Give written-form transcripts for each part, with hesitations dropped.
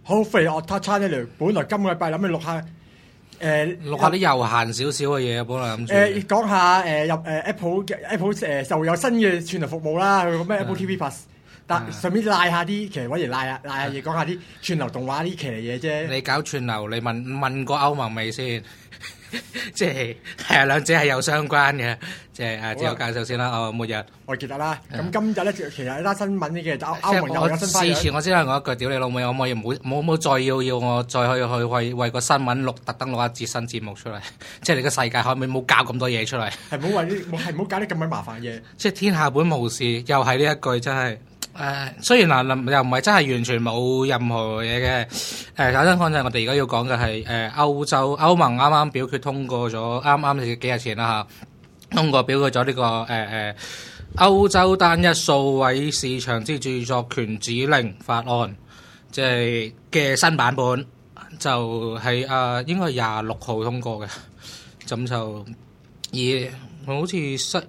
好肥樂塔餐一嚟，本來今個禮拜諗住錄下啲悠閒少少嘅嘢，本來諗住講下入Apple 就有新嘅串流服務啦，佢個咩 Apple TV Plus，但順便賴下啲，其實揾嚟賴下嘢，講下啲串流動畫啲騎呢嘢啫。 你搞串流，你問過歐盟未先？即係係啊，兩者係有相關嘅，即係自我介紹先啦。末日我記得啦。咁今日咧其實有單新聞嘅，歐盟又有新花樣。 事前我先係我一句，屌你老母，可唔可以唔好再要我再去為個新聞特登錄一節新節目出嚟？即係你個世界可唔可以唔好搞咁多嘢出嚟？係唔好搞啲咁鬼麻煩嘢。 即係天下本無事，又係呢一句真係。雖然嗱又唔係真係完全冇任何嘢嘅，簡單講就係我哋而家要講嘅係歐盟啱啱表決通過咗，啱幾日前啦嚇，通過表決咗呢個歐洲單一數位市場之著作權指令法案，即係嘅新版本，就係應該係26號通過嘅，咁就好似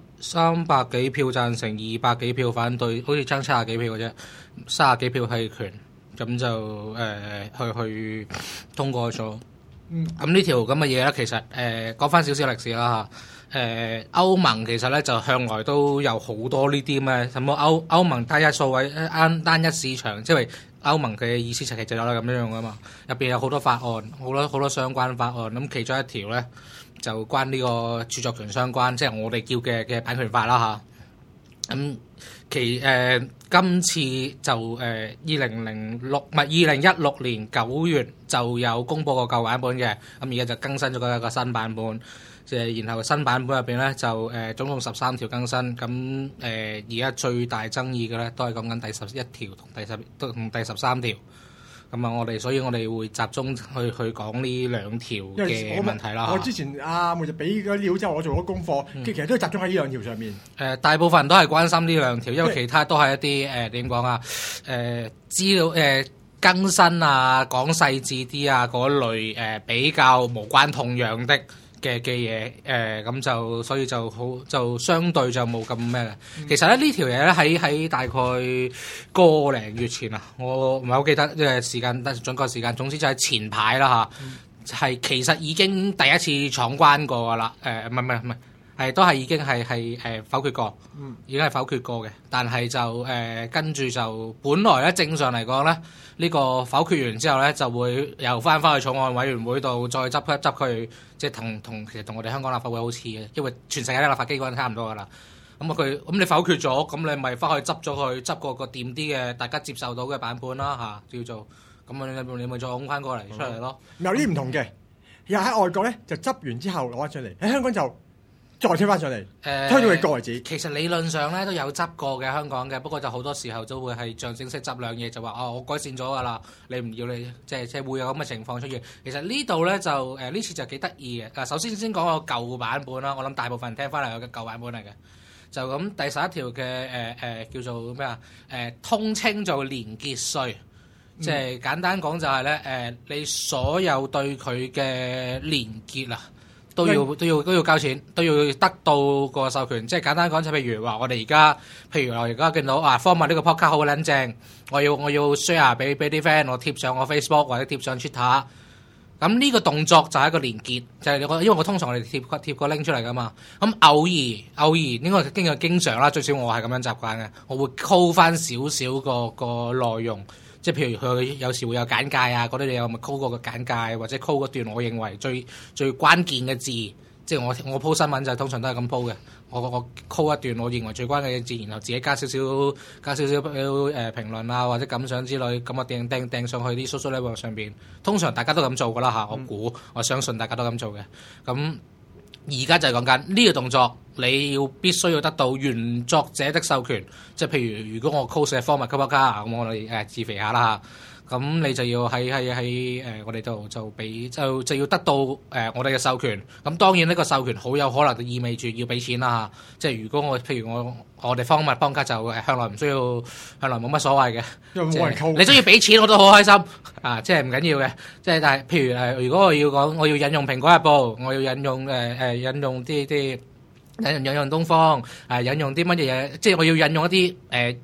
300幾票贊成，200幾票反對，好似爭70幾票嘅啫，30幾票棄權，咁就去通過咗。咁呢條咁嘅嘢咧，其實講翻少少歷史啦嚇。歐盟其實咧就向來都有好多呢啲咩，什麼歐盟單一數位單一市場，即係歐盟嘅意思就係有咁樣噶嘛。入邊有好多法案，好多相關法案。咁其中一條咧，就關呢個著作權相關，即係我哋叫嘅版權法啦嚇。咁今次就2016年9月就有公佈過舊版本嘅，咁而家就更新咗一個新版本。即係然後新版本入邊咧就總共13條更新。咁而家最大爭議嘅咧都係講緊第11條同第13條。咁啊，所以我哋會集中去講呢兩條嘅問題啦。 我之前每日俾嗰料之後，我做咗功課，其實都係集中喺呢兩條上面。 大部分人都係關心呢兩條，因為其他都係一啲點講啊？資料更新啊，講細緻啲啊嗰類比較無關痛癢的嘅嘢，咁就所以就相對就冇咁咩嘅。其實咧呢條嘢咧喺大概個零月前啊，我唔係好記得時間準確時間，總之就係前排啦嚇，係其實已經第一次闖關過噶啦。唔係，係都係已經係否決過，已經係否決過嘅。但係就跟住就本來咧正常嚟講咧，呢個否決完之後咧就會又翻去草案委員會度再執一執佢，即係其實同我哋香港立法會好似嘅，因為全世界嘅立法機關差唔多噶啦。咁你否決咗，咁你咪翻去執咗佢，執過個掂啲嘅大家接受到嘅版本啦嚇，叫做咁你咪再拱翻過嚟出嚟咯。 有啲唔同嘅，又喺外國咧就執完之後攞翻上嚟，喺香港就再推翻上嚟，推到佢過為止。 其實理論上咧都有執過嘅香港嘅，不過就好多時候都會係象徵式執兩嘢，就話我改善咗噶啦，你唔要你即係會有咁嘅情況出現。其實呢度咧就呢次就幾得意嘅。首先講個舊版本啦，我諗大部分人聽翻嚟嘅舊版本嚟嘅。就咁第11條嘅叫做咩啊？通稱做連結稅，即係簡單講就係咧你所有對佢嘅連結啊。都要交錢，都要得到個授權。即係簡單講，就譬如話我哋而家，我而家見到Format呢個 podcast 好撚正，我要 share 俾啲 friend，我貼上我 Facebook 或者貼上 Twitter。咁呢個動作就係一個連結，就係因為我通常我哋貼個 link 出嚟噶嘛。咁偶爾應該經常啦，最少我係咁樣習慣嘅，我會 call 翻少少個內容。即係譬如佢有時會有簡介啊，嗰啲你有咪 call 過個簡介，或者 call 嗰段我認為最關鍵嘅字，即係我 po 新聞就通常都係咁 po 嘅。我 call 一段我認為最關鍵嘅字，然後自己加少少評論啊或者感想之類，咁我掟上去啲 social network 上邊。通常大家都咁做噶啦嚇，我相信大家都咁做嘅。咁而家就係講緊呢個動作，你必須要得到原作者的授權，即係譬如果我 call 寫 format 咁我哋自肥下啦嚇，咁你就要喺我哋度就要得到我哋嘅授權。咁當然呢個授權好有可能就意味住要俾錢啦嚇，即係如果譬如我哋format幫家就向來唔需要，向來冇乜所謂嘅， 因為冇人溝， 你中意俾錢我都好開心啊！即係唔緊要嘅，即係但係譬如如果我要講我要引用蘋果日報，我要引用引用啲引用東方引用啲乜嘢，即係我要引用一啲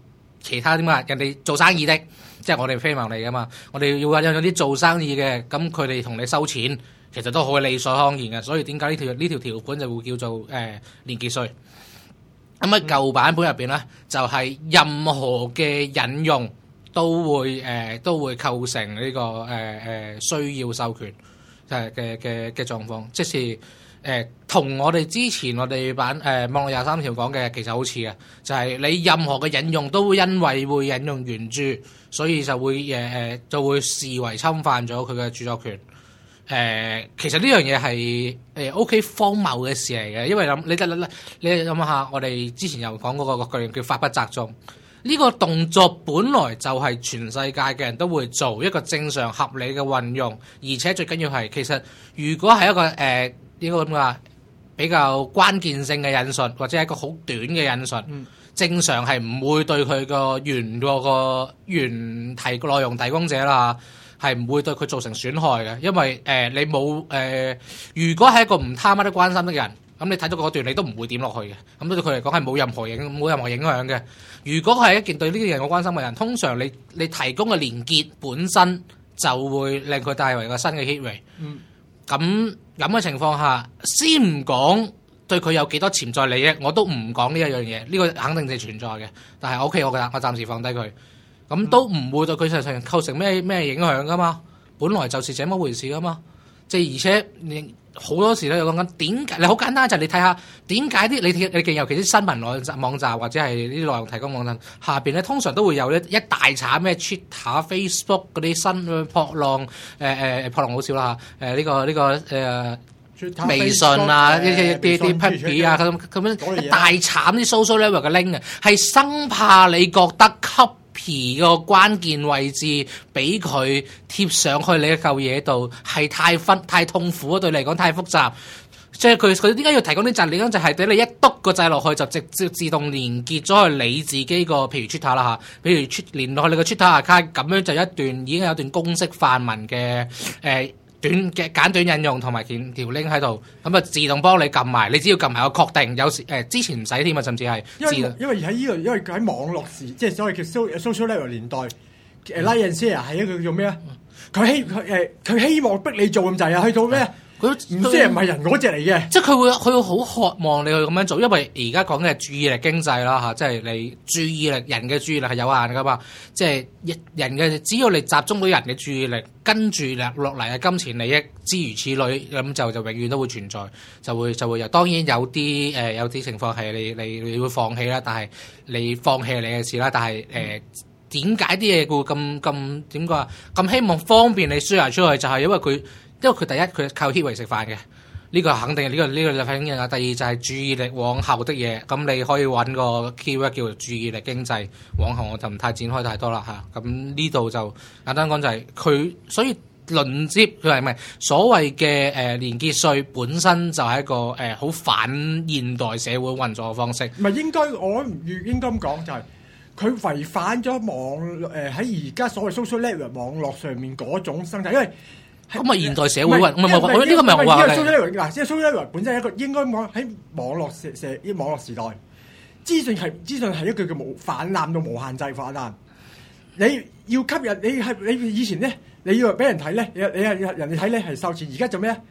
其他點啊？人哋做生意的，即係我哋非牟利噶嘛，我哋要有啲做生意嘅，咁佢哋同你收錢，其實都好理所當然嘅。所以點解呢條條款就會叫做連結稅？咁喺舊版本入邊咧，就係任何嘅引用都會構成呢個需要授權嘅狀況，即是同我哋之前我哋版網絡23條講嘅其實好似嘅，就係你任何嘅引用都會因為會引用原著，所以就會視為侵犯咗佢嘅著作權。其實呢樣嘢係OK 荒謬嘅事嚟嘅，因為你諗下，我哋之前又講嗰個句叫法不責眾。呢個動作本來就係全世界嘅人都會做一個正常合理嘅運用，而且最緊要係其實如果係一個呢個咁話比較關鍵性嘅引述，或者係一個好短嘅引述，正常係唔會對佢個原題內容提供者啦，係唔會對佢造成損害嘅，因為你冇如果係一個唔貪乜都關心的人，咁你睇到嗰段你都唔會點落去嘅，咁對佢嚟講係冇任何影響嘅。如果係一件對呢啲人有關心嘅人，通常你提供嘅連結本身就會令佢帶為個新嘅 hit rate。咁嘅情況下，先唔講對佢有幾多潛在利益，我都唔講呢一樣嘢，呢個肯定係存在嘅。但係 OK，我暫時放低佢，咁都唔會對佢實際構成咩影響噶嘛。本來就是這麼回事噶嘛。即係而且你好多時咧又講緊點解，你好簡單就係你睇下點解啲你見尤其啲新聞網站或者係呢啲內容提供網站下邊咧，通常都會有一大紮咩 Twitter、Facebook 嗰啲新撲浪撲浪好少啦嚇，呢個微信啊啲 Puppy 啊咁樣一大慘啲 social network 嘅 link 啊，係生怕你覺得copy個關鍵位置俾佢貼上去你嘅舊嘢度係太痛苦，對你嚟講太複雜。即係佢點解要提供啲掣？就係俾你一篤個掣落去就直接自動連結咗去你自己個譬如 Twitter 啦嚇，譬如連落去你個 Twitter account，咁樣就一段已經有一段公式範文嘅簡短引用同埋條 link 喺度，咁啊自動幫你撳埋，你只要撳埋個確定。有時之前唔使添啊，甚至係因為喺呢個因為喺網絡時，即係所謂叫 social network 年代，like and share 係一個叫做咩啊？佢希望逼你做咁滯啊，去到咩？佢唔知係唔係人嗰隻嚟嘅， 即係佢會好渴望你去咁樣做，因為而家講嘅係注意力經濟啦嚇，即係你注意力人嘅注意力係有限噶嘛，即係人嘅只要你集中到人嘅注意力，跟住落嚟嘅金錢利益諸如此類，咁就永遠都會存在，就會有。當然有啲情況係你會放棄啦，但係你放棄係你嘅事啦，但係點解啲嘢會咁點講啊？咁希望方便你 share 出去，就係因為佢第一佢靠 hit 為食飯嘅，呢個肯定，呢個就肯定啊。第二就係注意力往後的嘢，咁你可以揾個 keyword 叫做注意力經濟。往後我就唔太展開太多啦嚇。咁呢度就簡單講就係佢，所以輪接佢係咪所謂嘅連結稅本身就係一個好反現代社會運作嘅方式。 唔係應該我應該咁講就係、是。佢違反咗喺而家所謂 social network 網絡上面嗰種生態，因為咁啊現代社會運，唔係呢個唔係話嘅。 嗱，即係 social network 本身係一個應該講喺網絡時代，資訊係一個叫泛濫到無限制泛濫。你要吸引你以前咧，你要俾人睇咧，你係人哋睇咧係收錢，而家做咩啊？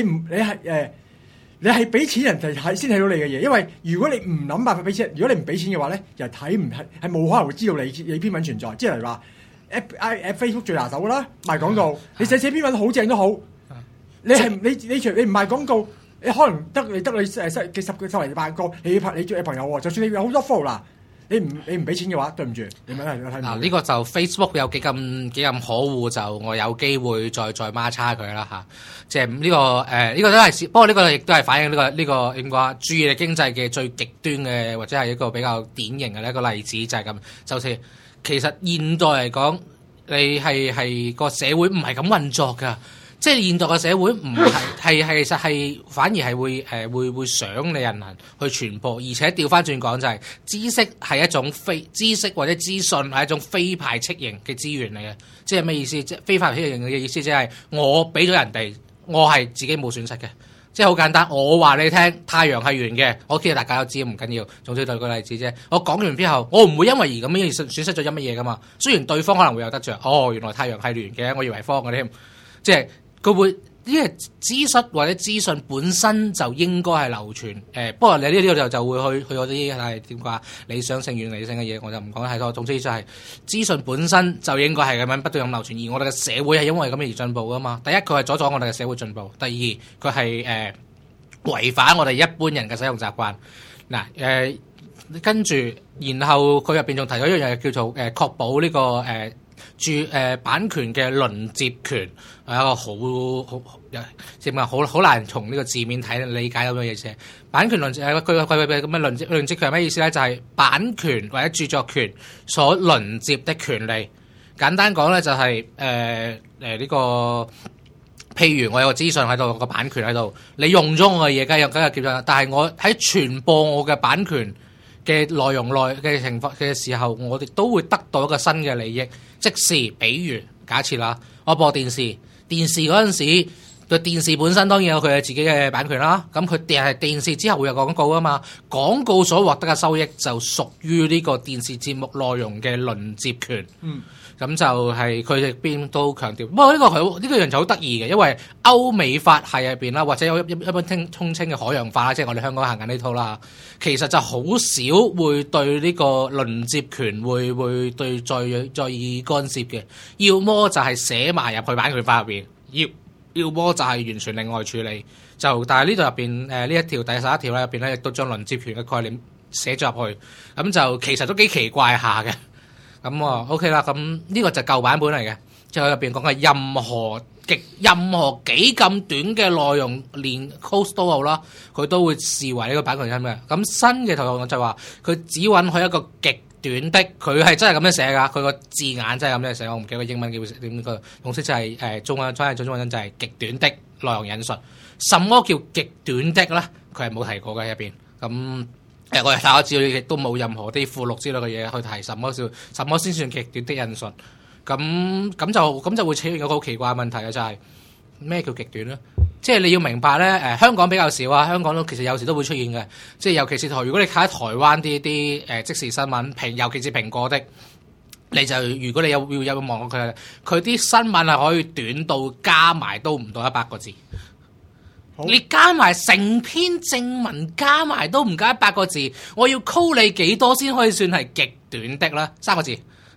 你係俾錢人哋睇先睇到你嘅嘢，因為如果你唔諗辦法俾錢，如果你唔俾錢嘅話咧，人睇唔係冇可能會知道你篇文存在。即係例如話 Facebook 最拿手噶啦，賣廣告，你寫篇文好正都好，你唔賣廣告，你可能得你十零八個，你朋友喎，就算你有好多 follow 啦。你唔俾錢嘅話，對唔住，你咪睇唔到。 呢個就 Facebook 有幾咁可惡，就我有機會再孖叉佢啦嚇。即係呢個都係，不過呢個亦都係反映呢個點講啊？注意力經濟嘅最極端嘅，或者係一個比較典型嘅一個例子就係咁。就是其實現代嚟講，你係個社會唔係咁運作㗎。即係現代嘅社會唔係其實係反而係會想你人去傳播，而且調翻轉講就係知識係一種知識或者資訊係一種非排斥型嘅資源嚟嘅。即係咩意思？即係非排斥型嘅意思，即係我俾咗人哋，我係自己冇損失嘅。 即係好簡單，我話你聽，太陽係圓嘅，我知大家都知唔緊要，總之舉個例子啫。我講完之後，我唔會因為而咁樣而損失咗乜嘢噶嘛。雖然對方可能會有得着，原來太陽係圓嘅，我以為方嘅添，即係佢會。呢個資訊或者資訊本身就應該係流傳，不過你呢個就會去嗰啲係點講理想性與理性嘅嘢，我就唔講太多。總之就係資訊本身就應該係咁樣不斷咁流傳，而我哋嘅社會係因為咁而進步噶嘛。第一，佢係阻咗我哋嘅社會進步；第二，佢係違反我哋一般人嘅使用習慣。嗱跟住，然後佢入邊仲提咗一樣嘢叫做確保呢個版權嘅輪接權，係一個即係好難從呢個字面睇理解到嘅嘢啫。版權輪接佢咁嘅輪接權係咩意思咧？就係版權或者著作權所輪接的權利。簡單講咧就係呢個，譬如我有個資訊喺度，個版權喺度，你用咗我嘅嘢，梗係叫咗，但係我喺傳播我嘅版權嘅內容內嘅情況嘅時候，我哋都會得到一個新嘅利益。即是比如假設啦，我播電視嗰陣時，對電視本身當然有佢嘅自己嘅版權啦。咁佢係電視之後會有廣告啊嘛，廣告所獲得嘅收益就屬於呢個電視節目內容嘅輪接權。咁就係佢哋邊都強調。不過呢個樣就好得意嘅，因為歐美法系入邊啦，或者有一般通稱嘅海洋法啦，即係我哋香港行緊呢套啦。其實就好少會對呢個輪接權會對再以干涉嘅，要麼就係寫埋入去版權法入邊，要麼就係完全另外處理。但係呢度入邊呢一條第11條咧入邊咧，亦都將輪接權嘅概念寫咗入去，咁就其實都幾奇怪下嘅。咁OK 啦，咁呢個就舊版本嚟嘅，即係入邊講嘅任何幾咁短嘅內容，連 code 都好啦，佢都會視為呢個版權嘅。咁新嘅條文就話佢只允許一個極短的，佢係真係咁樣寫噶，佢個字眼真係咁樣寫，我唔記得個英文叫點個用式就係中文，真係中文就係極短的內容引述。什麼叫極短的咧？佢係冇提過嘅入邊。咁我哋睇下資料，亦都冇任何啲附錄之類嘅嘢去提什麼先算極短的引述。咁就會出現一個好奇怪嘅問題嘅，就係咩叫極短咧？即係你要明白咧，香港比較少啊，香港都其實有時都會出現嘅。即係尤其是如果你睇台灣啲即時新聞，尤其是蘋果的，你就如果你有望佢啲新聞係可以短到加埋都唔到100個字。你加埋成篇正文加埋都唔夠100個字，我要 call 你幾多先可以算係極短的啦？3個字。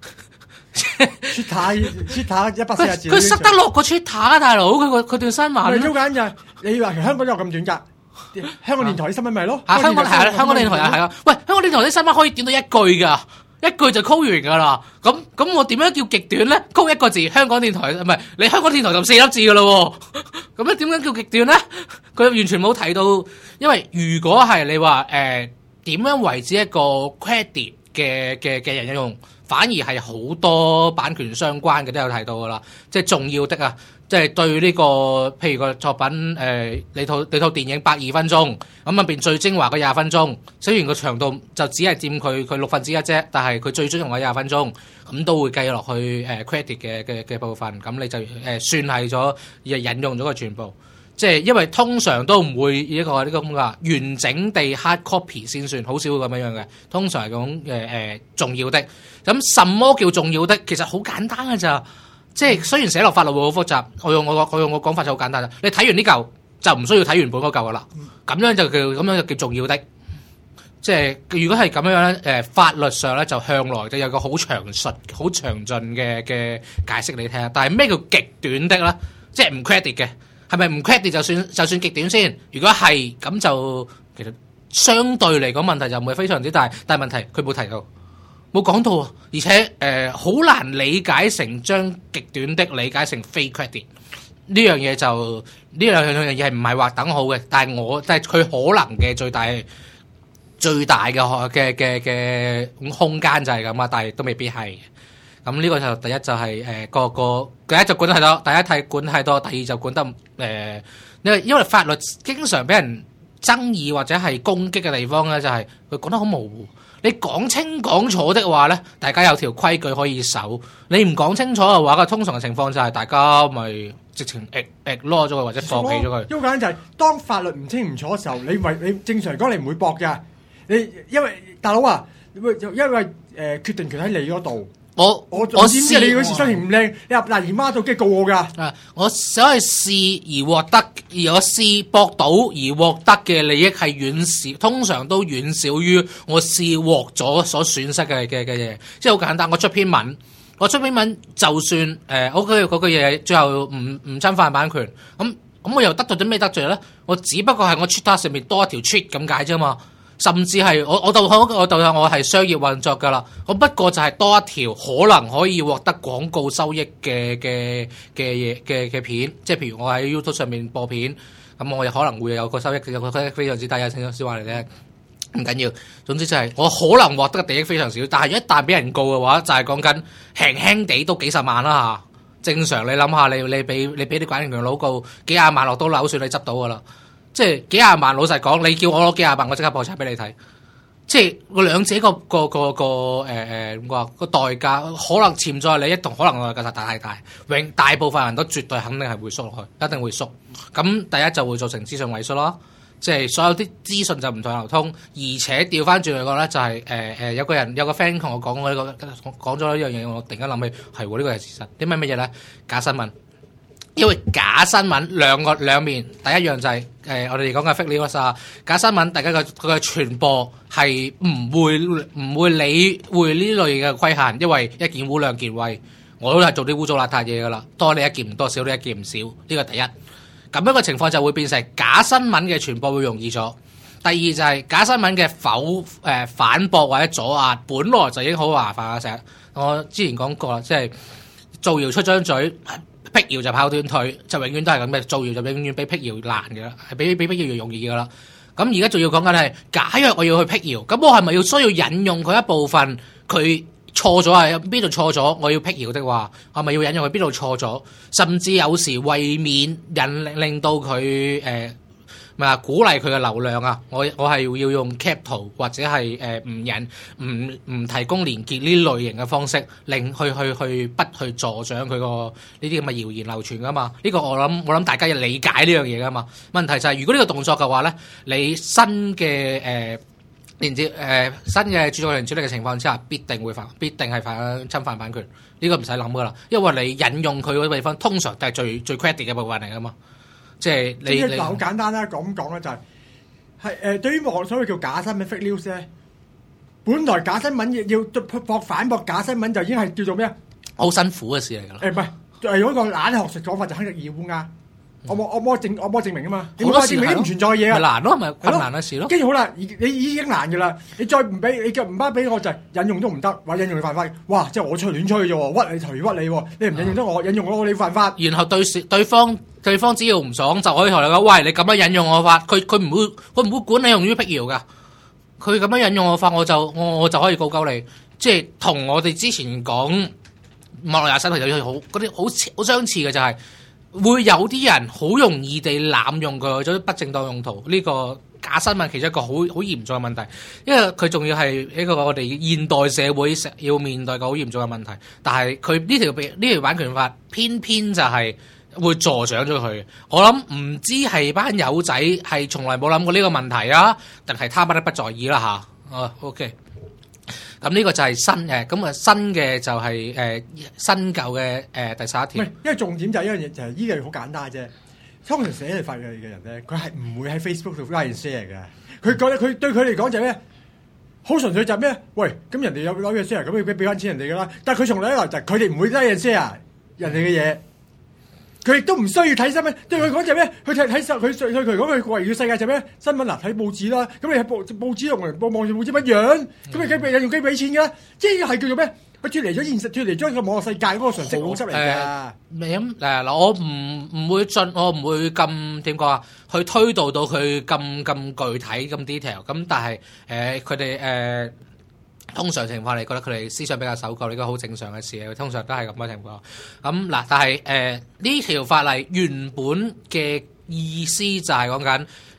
Twitter 140字， 佢塞得落個 Twitter 啊，大佬！佢段新聞。好簡單啫，你話香港都有咁短㗎？香港電台啲新聞咪咯？ 香港電台係啊。喂，香港電台啲新聞可以短到一句㗎，一句就 call 完㗎啦。咁我點樣叫極短咧？call 一個字，香港電台唔係你香港電台就4粒字㗎咯。咁樣點樣叫極短咧？佢完全冇提到，因為如果係你話點樣為之一個 credit 嘅人引用，反而係好多版權相關嘅都有提到噶啦，即係重要的啊，即係對呢個譬如個作品你套電影102分鐘，咁入邊最精華嘅20分鐘，雖然個長度就只係佔佢1/6啫，但係佢最終用嘅20分鐘，咁都會計落去credit 嘅部分，咁你就算係咗引用咗個全部。即係因為通常都唔會以一個呢個咁嘅完整地 hard copy 先算，好少會咁樣嘅。通常係講重要的。咁什麼叫重要的？其實好簡單嘅咋。即係雖然寫落法律會好複雜，我用我講法就好簡單啦。你睇完呢嚿就唔需要睇原本嗰嚿噶啦。咁樣就叫重要的。即係如果係咁樣咧，法律上咧就向來就有個好詳述、好詳盡嘅解釋你聽下。但係咩叫極短的咧？即係唔 credit 嘅。係咪唔 credit 就算極短先？如果係咁就其實相對嚟講問題就唔會非常之大，但係問題佢冇提到，冇講到，而且好難理解成將極短的理解成非 credit 呢樣嘢，就呢兩樣嘢係唔係話等號嘅，但係佢可能嘅最大嘅空間就係咁啊，但係都未必係。咁呢個就第一就係第一就管得太多，第一管太多，第二就管得因為法律經常俾人爭議或者係攻擊嘅地方咧，就係佢講得好模糊。你講清講楚的話咧，大家有條規矩可以守；你唔講清楚嘅話，通常嘅情況就係大家咪直情ignore咗佢或者放棄咗佢。 因為簡單就係當法律唔清唔楚嘅時候，你正常嚟講你唔會駁㗎。你因為大佬啊，因為決定權喺你嗰度。我知唔知你嗰時身形唔靚，你入大姨媽度跟住告我㗎？ 我想去試而獲得，而我試駁到而獲得嘅利益係遠少，通常都遠少於我試獲咗所損失嘅嘢。即係好簡單，我出篇文就算嗰句嘢最後唔侵犯版權，咁我又得到啲咩得罪咧？我只不過係我 Twitter 上面多一條 tweet 咁解啫嘛。甚至係我係商業運作㗎啦，我不過就係多一條可能可以獲得廣告收益嘅片，即係譬如我喺 YouTube 上面播片，咁我可能會有個收益，有個收益非常之低啊！聽小話嚟咧，唔緊要，總之就係我可能獲得嘅利益非常少，但係一旦俾人告嘅話，就係講緊輕地都幾十萬啦嚇。正常你諗下，你俾啲管理權佬告幾廿萬落刀樓，算你執到㗎啦。即係幾廿萬，老實講，你叫我攞幾廿萬，我即刻破產俾你睇。即係我兩者個代價，可能潛在利益同可能代價實太大，大部分人都絕對肯定係會縮落去，一定會縮。咁第一就會造成資訊萎縮咯，即係所有啲資訊就唔再流通，而且調翻轉嚟講咧，就係有個 friend 同我講過講咗呢樣嘢，我突然間諗起係喎，呢個係事實。啲乜嘢咧？假新聞。因為假新聞兩面，第一樣就係我哋講嘅 fake news 啊，假新聞大家佢嘅傳播係唔會理會呢類嘅規限，因為一件污兩件穢，我都係做啲污糟邋遢嘢噶啦，多你一件唔多，少你一件唔少，呢個第一。咁樣嘅情況就會變成假新聞嘅傳播會容易咗。第二就係假新聞嘅反駁或者阻壓，本來就已經好麻煩啦。成日我之前講過啦，即係造謠出張嘴。辟謠就跑短腿，就永遠都係咁嘅。造謠就永遠比辟謠難嘅啦，係比辟謠容易嘅啦。咁而家仲要講緊係，假若我要去辟謠，咁我係咪要需要引用佢一部分佢錯咗係邊度錯咗？我要辟謠的話，係咪要引用佢邊度錯咗？甚至有時為免令到佢鼓勵佢嘅流量啊，我係要用 cap 圖或者係唔提供連結呢類型嘅方式，令去不去助長佢個呢啲咁嘅謠言流傳噶嘛？呢個我諗大家要理解呢樣嘢噶嘛。問題就係如果呢個動作嘅話咧，你新嘅連接新嘅著作權處理嘅情況之下，必定係侵犯版權。呢個唔使諗噶啦，因為你引用佢嗰地方通常都係最 credit 嘅部分嚟噶嘛。即係你好簡單啦，咁講咧就係對於所謂叫假新聞 fake news 咧，本來假新聞要反駁假新聞就已經係叫做咩啊？ 好辛苦嘅事嚟㗎啦。 唔係，用一個懶學術講法就肯定二烏鴉。我冇證明啊嘛，你冇證明啲唔存在嘅嘢啊， 難咯，咪困難嘅事咯。 跟住好啦，你已經難㗎啦，你再唔俾，你就唔俾我就係引用都唔得，話引用你犯法，哇！即係我亂吹啫喎，屈你隨屈你喎，你唔引用得我，引用我你犯法。 然後對方只要唔爽就可以同你講，喂，你咁樣引用我法，佢唔會管你用於辟謠㗎，佢咁樣引用我法，我就可以告鳩你，即係同我哋之前講網絡廿三條有嗰啲好相似嘅就係。會有啲人好容易地濫用佢做不正當用途，呢個假新聞其中一個好嚴重嘅問題，因為佢仲要係一個我哋現代社會要面對嘅好嚴重嘅問題。但係佢呢條版權法偏偏就係會助長咗佢。我諗唔知係班友仔係從來冇諗過呢個問題啊，定係他不在意啦吓。OK。咁呢個就係新嘅，咁新嘅就係新舊嘅第11條。 因為重點就係一樣嘢，就係呢樣好簡單啫。通常寫嚟法嘅人咧，佢係唔會喺 Facebook 度 like and share 嘅。佢覺得佢對佢嚟講就係咩？好純粹就係咩？喂，咁人哋有 like and share，咁要俾翻錢人哋噶啦。但係佢從來一來就係佢哋唔會 like and share 人哋嘅嘢。佢亦都唔需要睇新聞，對佢講就係咩？佢睇佢對佢講佢圍繞世界就係咩？新聞嗱睇報紙啦，咁你喺報紙同網上報紙乜樣？咁你梗係用機俾錢㗎，即係叫做咩？佢脱離咗現實，脱離咗個網絡世界嗰個常識模式嚟㗎。 嗱，我唔會咁點講啊？去推導到佢咁具體咁 detail。咁但係佢哋通常情況，你覺得佢哋思想比較守舊，呢個好正常嘅事，通常都係咁嘅情況。咁嗱，但係呢條法例原本嘅意思就係講緊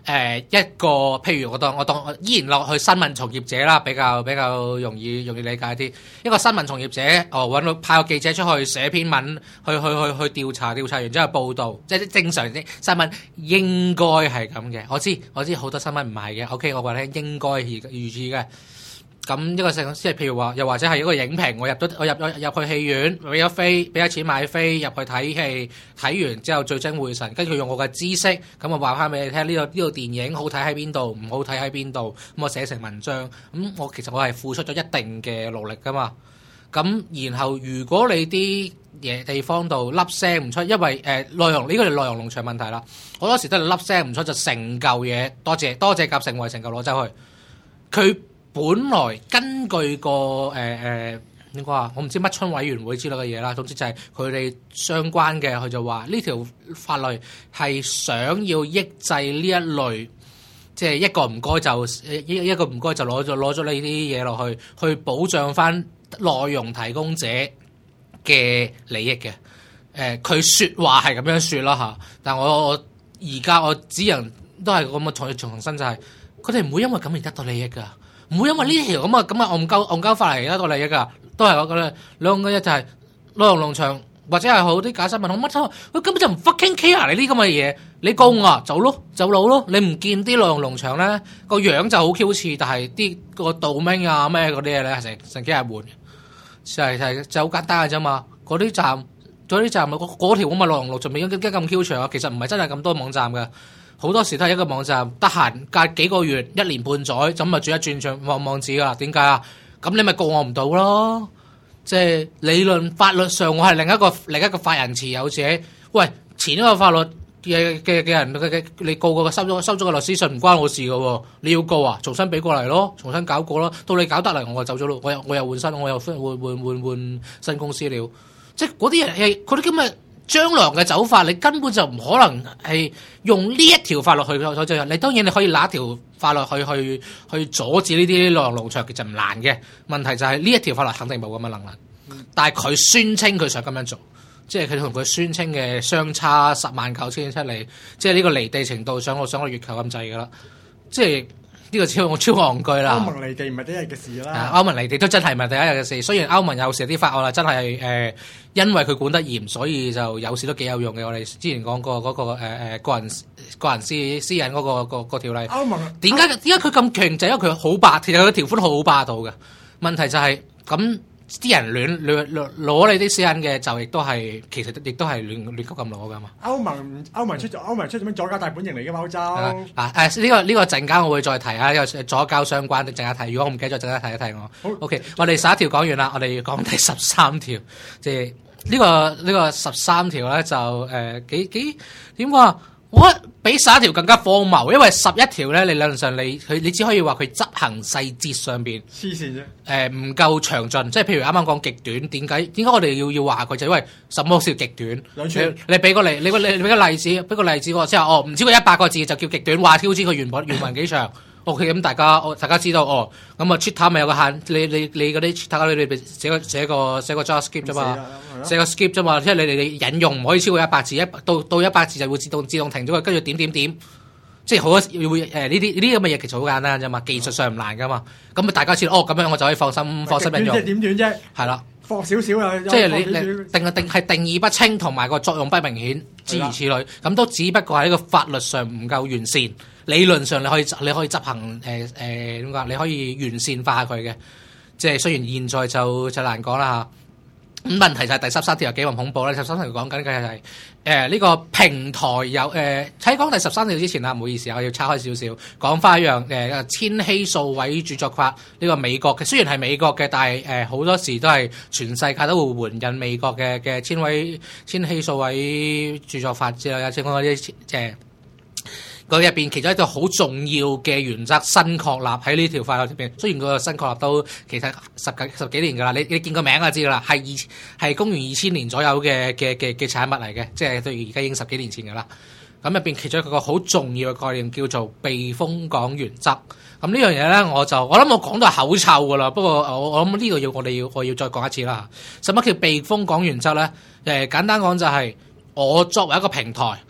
一個，譬如我依然落去新聞從業者啦，比較容易理解啲。一個新聞從業者，派個記者出去寫篇文，去調查完之後報導，即係正常啲新聞應該係咁嘅。我知好多新聞唔係嘅。OK， 我話你應該如此嘅。咁一個即係譬如話，又或者係一個影評，我入去戲院，俾咗錢買飛入去睇戲，睇完之後聚精會神，跟住用我嘅知識，咁我話翻俾你聽，呢個電影好睇喺邊度，唔好睇喺邊度，咁我寫成文章，咁其實我係付出咗一定嘅努力噶嘛。咁然後如果你啲地方度粒聲唔出，因為內容呢個係內容農場問題啦，好多時都係粒聲唔出就成嚿嘢，多謝夾成為成嚿攞走去，佢。本來根據個應該話，我唔知乜春委員會之類嘅嘢啦，總之就係佢哋相關嘅，佢就話呢條法律係想要抑制呢一類，即係一個唔該就攞咗呢啲嘢落去，去保障翻內容提供者嘅利益嘅。佢説話係咁樣説啦嚇，但我而家我只能都係咁嘅重申就係，佢哋唔會因為咁而得到利益㗎。唔會因為呢條咁嘅戇鳩法嚟得到利益㗎，都係我覺得兩個一就係內容農場或者係好啲假新聞，乜都佢根本就唔 fucking care 你啲咁嘅嘢，你告我啊走佬咯，你唔見啲內容農場咧個樣就好 Q 似，但係啲個domain啊咩嗰啲嘢咧成幾日換，就好簡單嘅啫嘛。嗰啲站嗰條咁嘅內容農場點解咁 Q 長啊？其實唔係真係咁多網站嘅。好多時都係一個網站，得閒隔幾個月、1年半載，咁咪轉一轉網址㗎。點解啊？咁你咪告我唔到咯。即係理論法律上，我係另一個法人持有者。喂，前一個法律嘅人，你告個收咗個律師信唔關我事㗎喎。你要告啊，重新俾過嚟咯，重新搞過咯。到你搞得嚟，我就走咗咯。我又換新，我又換新公司了。即係嗰啲人係嗰啲咁嘅。將來嘅走法，你根本就唔可能係用呢一條法律去你當然你可以拿一條法律去阻止呢啲內容農場，其實唔難嘅。問題就係呢一條法律肯定冇咁嘅能力，但係佢宣稱佢想咁樣做，即係佢同佢宣稱嘅相差109000出嚟，即係呢個離地程度上到月球咁滯噶啦，即係。呢個超戇居啦！ 歐盟離地唔係第一日嘅事啦。 歐盟離地都真係唔係第一日嘅事。雖然歐盟有時啲法案啦，真係因為佢管得嚴，所以就有時都幾有用嘅。我哋之前講過嗰個個人私隱嗰個條例。歐盟點解佢咁強？就因為佢好霸，其實佢條款好霸道嘅。問題就係咁。啲人攞你啲私隱嘅，就亦都係其實亦都係亂咁攞噶嘛。歐盟出咗咩左膠大本營嚟嘅嘛？歐洲呢個陣間我會再提啊，因為左膠相關的陣間提。如果我唔記得咗，陣間提一提我。好 OK， 我哋11條講完啦，我哋要講第13條，即係呢個13條咧就幾點講？我比11條更加荒謬，因為11條咧，理論上你只可以話佢執行細節上邊黐線啫，唔夠詳盡。即係譬如啱啱講極短，點解我哋要話佢就因為什麼叫極短？你俾個例子我之後，唔超過100個字就叫極短，話挑戰佢原文幾長。OK， 咁大家知道咁啊 Twitter 咪有個限，你嗰啲 Twitter 你寫個 JavaScript 啫嘛，寫個 script 啫嘛，即係你引用唔可以超過100字，到100字就會自動停咗佢，跟住點，即係好多會呢啲咁嘅嘢其實好簡單啫嘛，技術上唔難噶嘛，咁啊大家知道咁樣我就可以放心引用。點短啫？係啦，放少少啊，即係你定義不清同埋個作用不明顯，諸如此類，咁都只不過係一個法律上唔夠完善。理論上你可以執行點講？你可以完善化佢嘅，即係雖然現在就難講啦嚇。咁問題就係第13條有幾咁恐怖咧？13條講緊嘅係呢個平台有喺講第13條之前啦，唔好意思，我要拆開少少講翻一樣千禧數位著作法呢個美國嘅，雖然係美國嘅，但係好多時都係全世界都會援引美國嘅千禧數位著作法之類有請嗰啲佢入邊其中一個好重要嘅原則新確立喺呢條法律入邊，雖然個新確立都其實十幾年㗎啦，你見個名就知㗎啦，係公元2000年左右嘅產物嚟嘅，即係對而家已經10幾年前㗎啦。咁入邊其中一個好重要嘅概念叫做避風港原則。咁呢樣嘢咧，我諗我講到口臭㗎啦，不過我諗呢度我要再講一次啦。什麼叫避風港原則咧？簡單講就係我作為一個平台。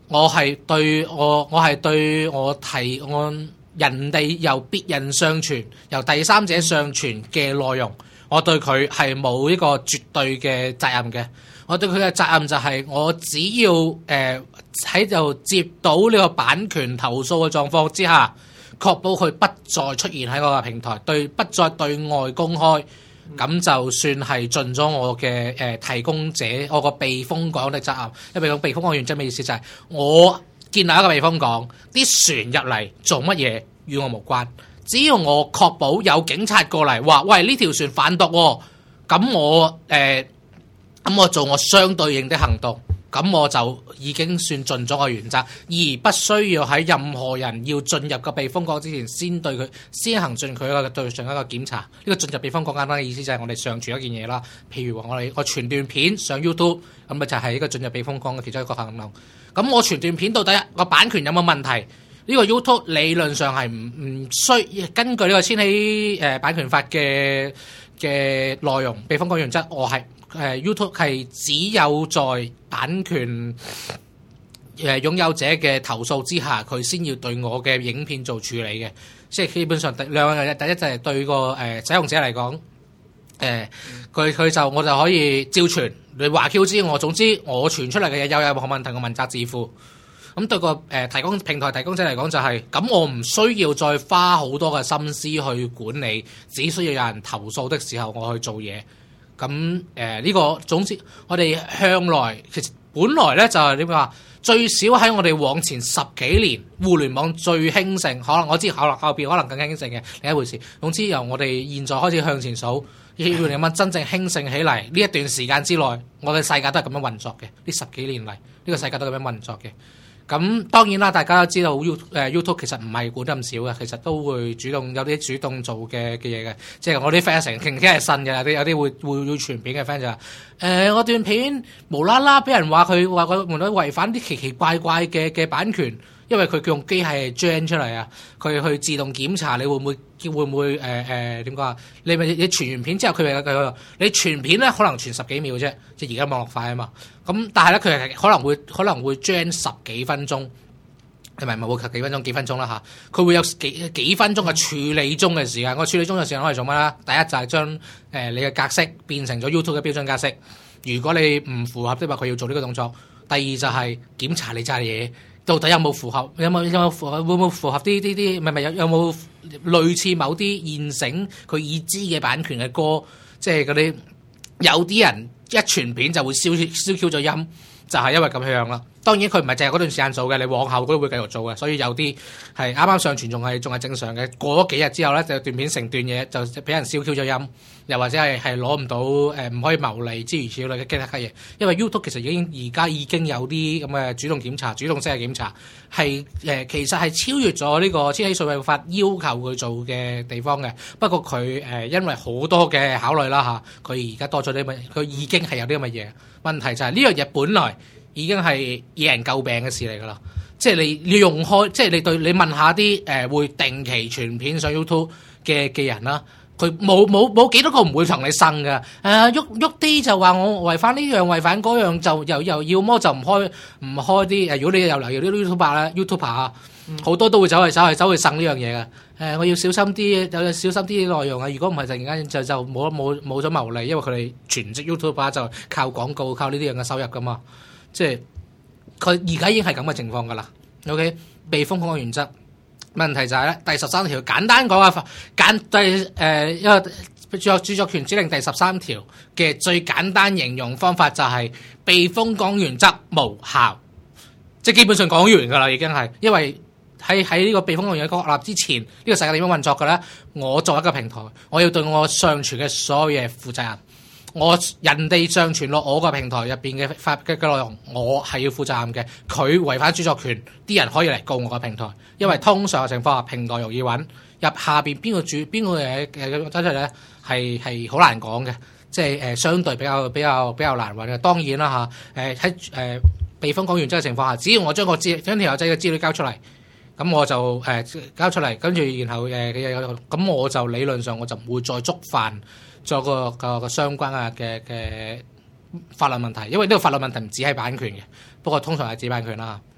我係對我提案人哋由別人上傳、由第三者上傳嘅內容，我對佢係冇一個絕對嘅責任嘅。我對佢嘅責任就係我只要喺度接到呢個版權投訴嘅狀況之下，確保佢不再出現喺我嘅平台，不再對外公開，咁就算係盡咗我嘅提供者我個避風港嘅責任。因為講避風港原則咩意思就係我建立一個避風港，啲船入嚟做乜嘢與我無關，只要我確保有警察過嚟話喂，呢條船販毒喎，咁我做我相對應的行動，咁我就已經算盡咗個原則，而不需要喺任何人要進入個避風港之前先行進佢個對上一個檢查。呢個進入避風港簡單嘅意思就係我哋上傳一件嘢啦，譬如話我傳段片上 YouTube， 咁咪就係一個進入避風港嘅其中一個行動。咁我傳段片到底個版權有冇問題？呢個 YouTube 理論上係唔需根據呢個千禧版權法嘅內容避風港原則，我係YouTube 係只有在版權擁有者嘅投訴之下，佢先要對我嘅影片做處理嘅。即係基本上兩樣嘢，第一就係對個使用者嚟講，我就可以照傳，你話 Q 知我，總之我傳出嚟嘅嘢有任何問題，我問責自負。咁對個平台提供者嚟講就係、是，咁我唔需要再花好多嘅心思去管理，只需要有人投訴的時候我去做嘢。咁呢個總之，我哋向來其實本來咧就係點講？最少喺我哋往前10幾年，互聯網最興盛，可能我知後邊可能更加興盛嘅另一回事。總之由我哋現在開始向前數，互聯網真正興盛起嚟呢一段時間之內，我哋世界都係咁樣運作嘅。呢10幾年嚟，呢個世界都咁樣運作嘅。咁當然啦，大家都知道 YouTube 其實唔係管得咁少嘅，其實都會有啲主動做嘅嘢嘅。即係我啲 friend 成傾係信嘅，有啲會傳片嘅 friend 就話：我段片無啦啦俾人話佢違反啲奇奇怪怪嘅版權，因為佢用機械 gen 出嚟啊，佢去自動檢查你會唔會點講啊？你傳完片之後，佢你傳片咧可能傳10幾秒啫，即係而家網絡快啊嘛。咁但係咧佢係可能會 gen 10幾分鐘，係咪冇幾分鐘啦嚇？佢會有幾分鐘嘅處理中嘅時間。個處理中嘅時間攞嚟做乜啦？第一就係將你嘅格式變成咗 YouTube 嘅標準格式。如果你唔符合的話，佢要做呢個動作。第二就係檢查你揸嘢到底有冇符合，有冇符合，會唔會符合啲唔係有冇類似某啲現成佢已知嘅版權嘅歌，即係嗰啲有啲人一傳片就會燒 Q 咗音，就係因為咁樣啦。當然佢唔係淨係嗰段時間做嘅，你往後都會繼續做嘅。所以有啲係啱啱上傳仲係正常嘅，過咗幾日之後咧，就段片成段嘢就俾人燒 Q 咗音，又或者係攞唔到唔可以牟利之如此類嘅其他嘢。因為 YouTube 其實而家已經有啲咁嘅主動檢查、主動式嘅檢查，係其實係超越咗呢個千禧稅務法要求佢做嘅地方嘅。不過佢因為好多嘅考慮啦嚇，佢而家多咗啲乜，佢已經係有啲咁嘅嘢。問題就係呢樣嘢本來已經係惹人詬病嘅事嚟㗎啦，即係你要用開，即係你問下啲會定期傳片上 YouTube 嘅人啦，佢冇幾多個唔會同你呻㗎。喐啲就話我違反呢樣違反嗰樣，就又要麼就唔開啲如果你又留意啲 YouTuber 啊，好多都會走去呻呢樣嘢㗎。我要小心啲，有小心啲內容啊！如果唔係，突然間就冇咗牟利，因為佢哋全職 YouTuber 就靠廣告靠呢啲樣嘅收入㗎嘛。即係佢而家已經係咁嘅情況㗎啦。OK， 避風港嘅原則問題就係咧，第13條簡單講啊，一個著作權指令第13條嘅最簡單形容方法就係避風港原則無效，即係基本上講完㗎啦，已經係因為喺呢個避風港原則確立之前，呢個世界點樣運作嘅咧？我作為一個平台，我要對我上傳嘅所有嘢負責任。人哋上傳落我個平台入邊嘅發嘅內容，我係要負責任嘅。佢違反著作權，啲人可以嚟告我個平台，因為通常嘅情況下，平台容易揾入下邊邊個嘢嘅真係咧係好難講嘅，即係相對比較難揾嘅。當然啦嚇，喺避風港原則嘅情況下，只要我將條友仔嘅資料交出嚟，咁我就交出嚟，跟住然後咁我就理論上我就唔會再觸犯咗個相關嘅法律問題，因為呢個法律問題唔止係版權嘅，不過通常係指版權啦。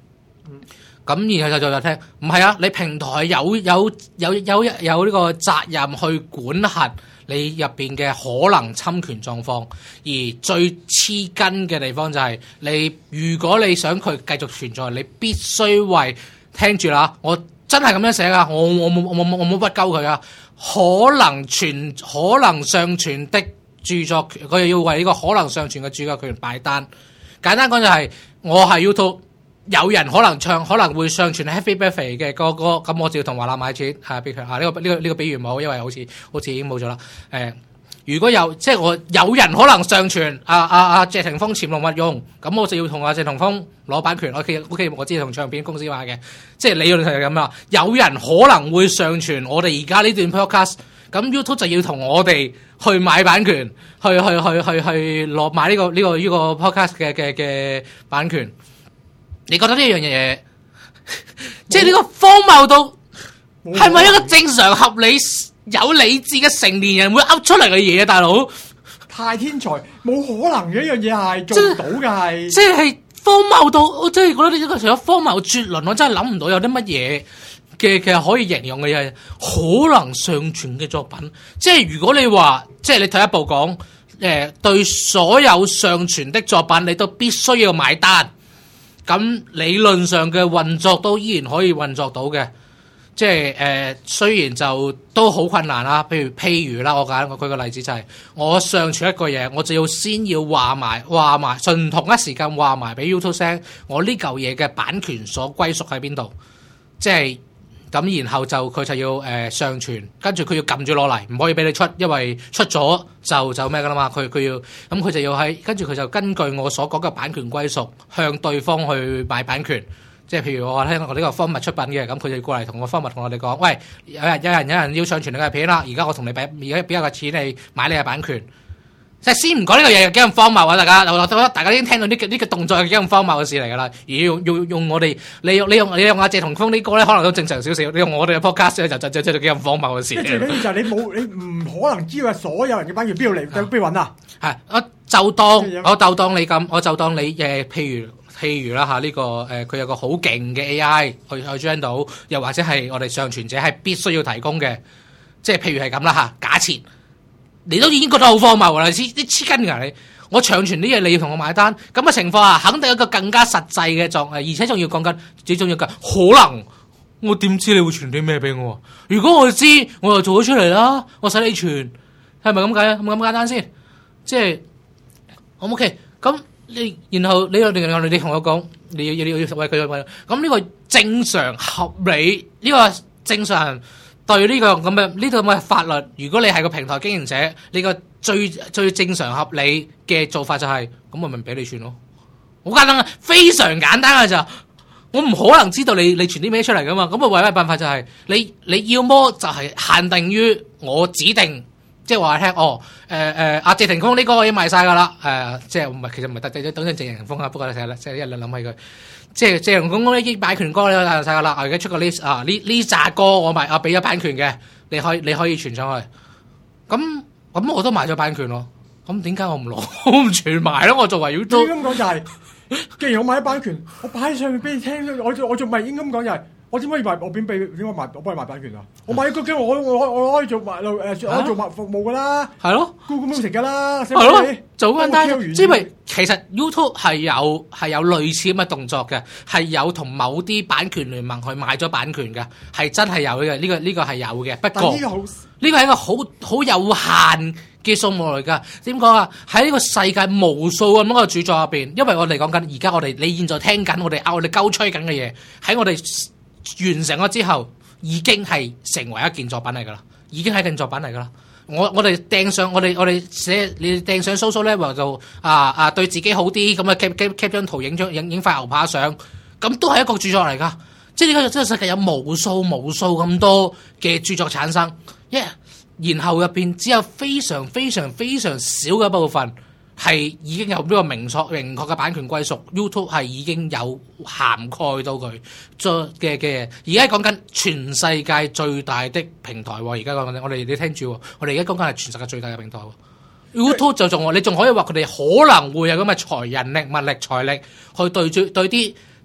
咁然後就聽，唔係啊！你平台有呢個責任去管轄你入邊嘅可能侵權狀況，而最黐根嘅地方就係你，如果你想佢繼續存在，你必須為聽住啦，我真係咁樣寫噶，我冇不鳩佢啊！可能上傳的著作權，佢要為呢個可能上傳嘅著作權買單。簡單講就係，我係 YouTube。有人可能會上傳 Happy Birthday 嘅歌，咁我就要同華納買錢嚇，俾佢啊！呢個比喻唔好，因為好似已經冇咗啦。如果有即係我有人可能上傳謝霆鋒潛龍勿用，咁我就要同謝霆鋒攞版權。OK，我知同唱片公司買嘅，即係理論係咁啦。有人可能會上傳我哋而家呢段 podcast，咁 YouTube 就要同我哋去買版權，去攞買呢個 podcast 嘅版權。你覺得呢樣嘢，即係呢個荒謬到係咪一個正常合理有理智嘅成年人會噏出嚟嘅嘢啊？大佬， 太天才，冇可能嘅一樣嘢係做唔到嘅係， 即係荒謬到我真係覺得呢個除咗荒謬絕倫，我真係諗唔到有啲乜嘢嘅可以形容嘅嘢，可能上傳嘅作品。即係如果你話，即係你退一步講，對所有上傳的作品，你都必須要買單。咁理論上嘅運作都依然可以運作到嘅，即係雖然就都好困難啦。譬如啦，我舉個例子就係，我上傳一個嘢，我就要先要話埋，盡同一時間話埋俾 YouTube 聲，我呢嚿嘢嘅版權所歸屬喺邊度，即係咁，然後佢就要上傳，跟住佢要撳住落嚟，唔可以俾你出，因為出咗就咩噶啦嘛，佢要咁佢就要跟住佢就根據我所講嘅版權歸屬向對方去買版權，即係譬如我聽我呢個方物出品嘅，咁佢就過嚟同個方物同我哋講，喂，有人要上傳你嘅片啦，而家我同你俾一個錢你買你嘅版權。即係先唔講呢個嘢幾咁荒謬啊！大家已經聽到呢個動作係幾咁荒謬嘅事嚟㗎啦。而用我哋，你用阿謝霆鋒呢個咧，可能都正常少少。你用我哋嘅 podcast 咧，就幾咁荒謬嘅事。 最緊要就係你唔可能知道所有人嘅版權邊度嚟，邊度揾啊？ 係，我就當你咁，我就當你譬如啦嚇，呢個佢有個好勁嘅 AI 去將到，又或者係我哋上傳者係必須要提供嘅，即係譬如係咁啦嚇，假設。你都已經覺得好荒謬啦！啲黐筋㗎你，我上傳啲嘢你要同我買單，咁嘅情況下，肯定有一個更加實際嘅而且仲要講緊最重要嘅可能，我點知你會傳啲咩俾我？如果我知，我就做咗出嚟啦，我使你傳，係咪咁解啊？咁簡單先，即係我 OK。咁然後你同我講，你要為佢為，咁呢個正常合理，呢個正常。對呢個咁嘅法律，如果你係個平台經營者，你個最正常合理嘅做法就係，咁我咪俾你傳咯，好簡單啊，非常簡單啊，就我唔可能知道你傳啲咩出嚟噶嘛，咁啊唯一辦法就係你要麼就係限定於我指定，即係話聽阿謝霆鋒呢個已經賣晒噶啦，即係唔係其實唔係特登等陣謝霆鋒啊，不過成日即係一諗起佢。即係謝霆鋒呢啲版權歌你都睇晒噶啦，我而家出個 list 啊，呢扎歌我俾咗版權嘅，你可以傳上去。咁我都買咗版權咯，咁點解我唔攞？我唔傳埋咯，我作為要做。應該咁講就係，既然我買咗版權，我擺喺上面俾你聽，我仲唔係應該咁講就係。我點可以賣？我點幫你賣版權啊？我買個機，我可以做賣可以做服務噶啦。係咯，Google Music噶啦。係咯，就好簡單。因為其實 YouTube 係有類似咁嘅動作嘅，係有同某啲版權聯盟去買咗版權嘅，係真係有嘅。呢個係有嘅。不過呢個係一個好有限嘅數目嚟㗎。點講啊？喺呢個世界無數咁多個著作入邊，因為我哋講緊而家你現在聽緊我哋鳩吹緊嘅嘢，喺我哋完成咗之後，已經係成為一件作品嚟噶啦，已經係一件作品嚟噶啦。我哋掟上我哋寫你掟上 social level 就對自己好啲咁啊 keep 張圖影塊牛扒相，咁都係一個著作嚟噶。即係呢個世界有無數咁多嘅著作產生，然後入邊只有非常非常非常少嘅部分。係已經有呢個明確嘅版權歸屬 ，YouTube 係已經有涵蓋到佢嘅。而家講緊全世界最大的平台喎，而家講緊我哋你聽住，我哋而家講緊係全世界最大嘅平台。YouTube 就你仲可以話佢哋可能會有咁嘅人力、物力、財力去對啲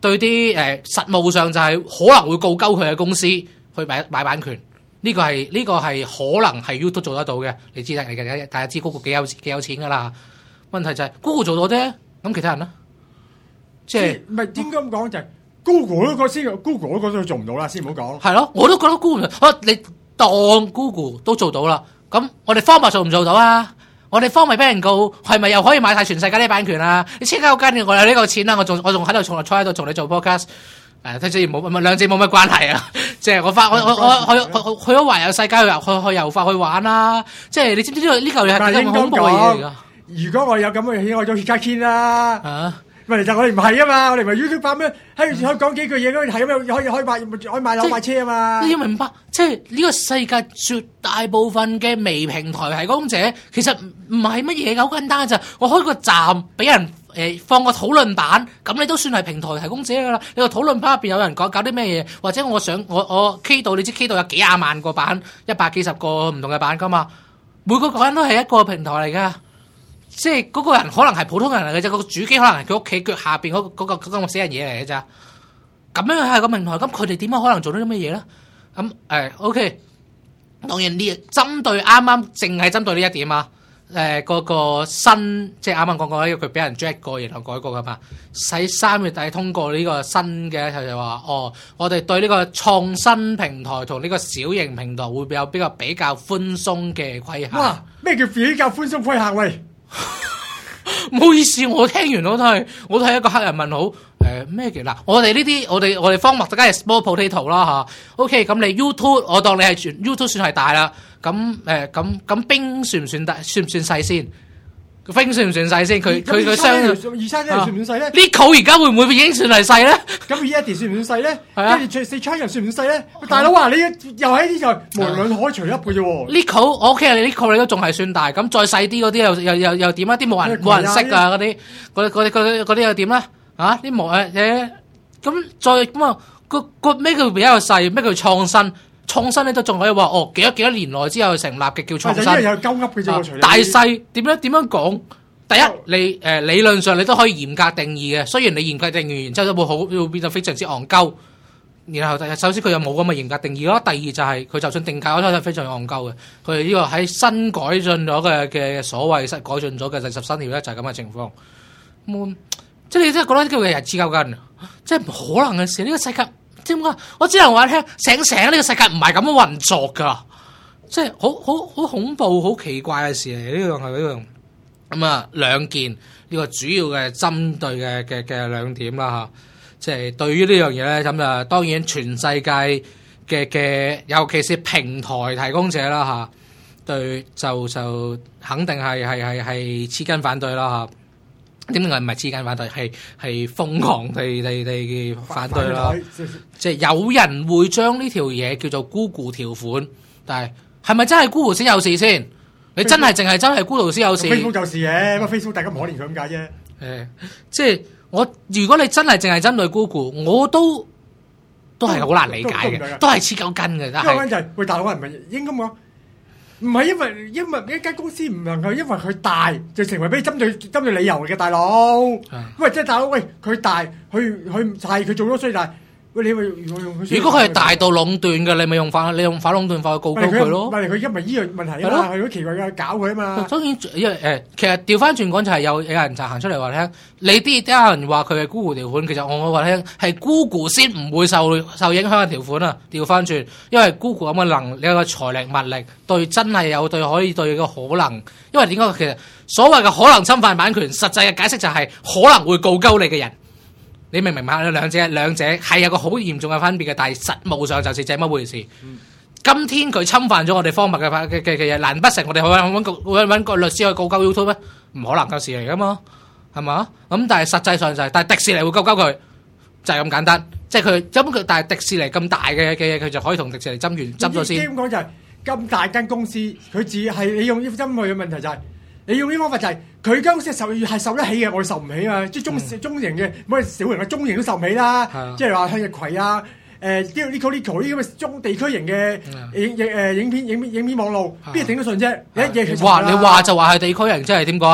對啲實務上就係可能會告鳩佢嘅公司去買版權。呢個係可能係 YouTube 做得到嘅，你知啦，大家知 Google 幾有錢噶啦。問題就係 Google 做到啫，咁其他人咧，即係唔係應該咁講就係 Google 嗰個先 ，Google 嗰個都做唔到啦，先唔好講。 係咯，我都覺得 Google，你當 Google 都做到啦，咁我哋方默做唔做到啊？我哋方默俾人告，係咪又可以買晒全世界啲版權啊？你黐鳩筋嘅，我有呢個錢啦，我仲喺度坐喺度同你做 podcast。睇先兩者冇乜關係啊！即係我去咗環遊世界去遊法去玩啦！即係你知唔知呢嚿嘢係幾咁恐怖嘅嘢嚟㗎？ 如果我有咁嘅嘢，我就血加堅啦！問題就我哋唔係啊嘛，我哋唔係 YouTube 版咩？可以講幾句嘢，係咁樣可以買樓買車啊嘛！ 你要明白，即係呢個世界絕大部分嘅微平台提供者，其實唔係乜嘢，好簡單㗎咋！我開個站俾人。放個討論版，咁你都算係平台提供者㗎啦。你個討論版入邊有人搞啲咩嘢，或者我 K 到，你知 K 到有幾廿萬個版，100幾十個唔同嘅版㗎嘛。每個人都係一個平台嚟㗎，即係嗰個人可能係普通人嚟嘅啫，個主機可能係佢屋企腳下邊嗰個死人嘢嚟嘅咋。咁樣係個平台，咁佢哋點樣可能做到啲乜嘢咧？咁OK， 當然呢針對啱啱淨係針對呢一點啊。嗰個新即係啱啱講過，因為佢俾人 drag 過，然後改過噶嘛。喺3月底通過呢個新嘅就話，我哋對呢個創新平台同呢個小型平台會有比較寬鬆嘅規限。 哇！咩叫比較寬鬆規限？喂， 唔好意思，我聽完我都係一個黑人問號。咩叫嗱？我哋呢啲我哋方默梗係 small potato 啦嚇。OK， 咁你 YouTube 我當你係YouTube 算係大啦。咁冰算唔算大？算唔算細先？冰算唔算細先？佢雙 231算唔算細咧 ？Nico 而家會唔會已經算係細咧？ 咁212算唔算細咧？ 係啊， 跟住4 China 算唔算細咧？大佬啊，你又喺呢就無論可除一嘅啫喎。 Nico OK， 你 Nico 你都仲係算大，咁再細啲嗰啲又點啊？啲冇人識啊嗰啲又點咧？啊啲咁再咁啊個咩叫比較細？咩叫創新？創新咧都仲可以話幾多年內之後成立嘅叫創新。 係有鳩噏嘅啫， 大細點樣講？第一，你理論上你都可以嚴格定義嘅，雖然你嚴格定義完之後都會變到非常之戇鳩。然後首先佢又冇咁嘅嚴格定義咯。第二就係佢就算定價都係非常戇鳩嘅。佢哋呢個喺新改進咗嘅所謂改進咗嘅第13條咧就係咁嘅情況。即係你真係覺得呢個嘢係黐鳩筋，即係唔可能嘅事。呢個世界。點解？我只能話聽醒呢個世界唔係咁樣運作噶，即係好恐怖、好奇怪嘅事嚟。呢樣係呢樣咁啊，兩件呢個主要嘅針對嘅兩點啦嚇。即係對於呢樣嘢咧，咁就當然全世界嘅尤其是平台提供者啦嚇，對就肯定係黐筋反對啦嚇。點解唔係黐筋反對？係瘋狂地反對啦！即係有人會將呢條嘢叫做 Google 條款，但係咪真係 Google 先有事先？你真係淨係真係 Google 先有事 ？Facebook 有事嘅，不過 Facebook 大家唔可憐佢咁解啫。 即係如果你真係淨係針對 Google， 我都係好難理解嘅，都係黐鳩筋嘅。但係就係喂大佬，係咪應該講？唔係因為一間公司唔能夠因為佢大就成為俾針對理由嘅大佬。喂，即係大佬，喂佢大，佢係佢做咗衰大。喂，你咪如果佢係大到壟斷嘅，你咪用反壟斷法去告佢咯。 問題佢因為依樣問題啊嘛，係好奇怪嘅搞佢啊嘛。 當然，因為其實調翻轉講就係有人就行出嚟話聽，你啲有人話佢係 Google 條款，其實我話聽係 Google 先唔會受影響嘅條款啊。調翻轉，因為 Google 咁嘅能力、有個財力物力，對真係有可以對嘅可能。因為點解其實所謂嘅可能侵犯版權，實際嘅解釋就係可能會告鳩你嘅人。你明唔明白？兩者係有個好嚴重嘅分別嘅，但係實務上就是這麼回事。今天佢侵犯咗我哋方默嘅嘢，難不成我哋揾個律師去告鳩 YouTube 咩？唔可能嘅事嚟噶嘛，係嘛？咁但係實際上就係，但係迪士尼會告鳩佢，就係咁簡單。即係佢，但係迪士尼咁大嘅嘢，佢就可以同迪士尼針咗先。 點講就係咁大間公司，佢只係你用呢針佢嘅問題就係。你用呢方法就係佢間公司受得起嘅，我哋受唔起啊！即係中型嘅，唔係小型嘅，中型都受唔起啦。即係話向日葵啊，Nico 呢啲咁嘅中地區型嘅影片網路，邊頂得順啫？一嘢佢哇！你話就話係地區型，即係點講啊？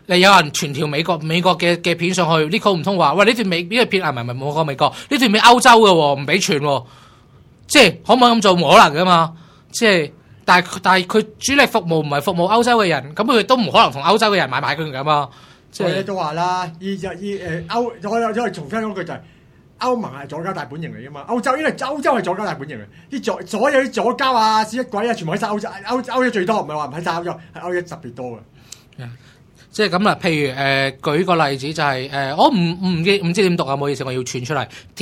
你有人傳條美國嘅片上去，呢個唔通話喂呢條呢條片唔係冇講美國呢條片歐洲嘅喎，唔俾傳喎，即係可唔可以咁做？冇可能噶嘛，即係但係佢主力服務唔係服務歐洲嘅人，咁佢都唔可能同歐洲嘅人買佢噶嘛。即係都話啦，我重翻嗰句就係歐盟係左膠大本營嚟噶嘛，歐洲因為歐洲係左膠大本營嚟，所有啲左膠啊、屎鬼啊，全部喺晒歐洲，歐洲最多，唔係話唔喺晒歐洲，係歐洲特別多嘅。 即係咁啦，譬如舉個例子就係我唔知點讀啊，唔好意思，我要串出嚟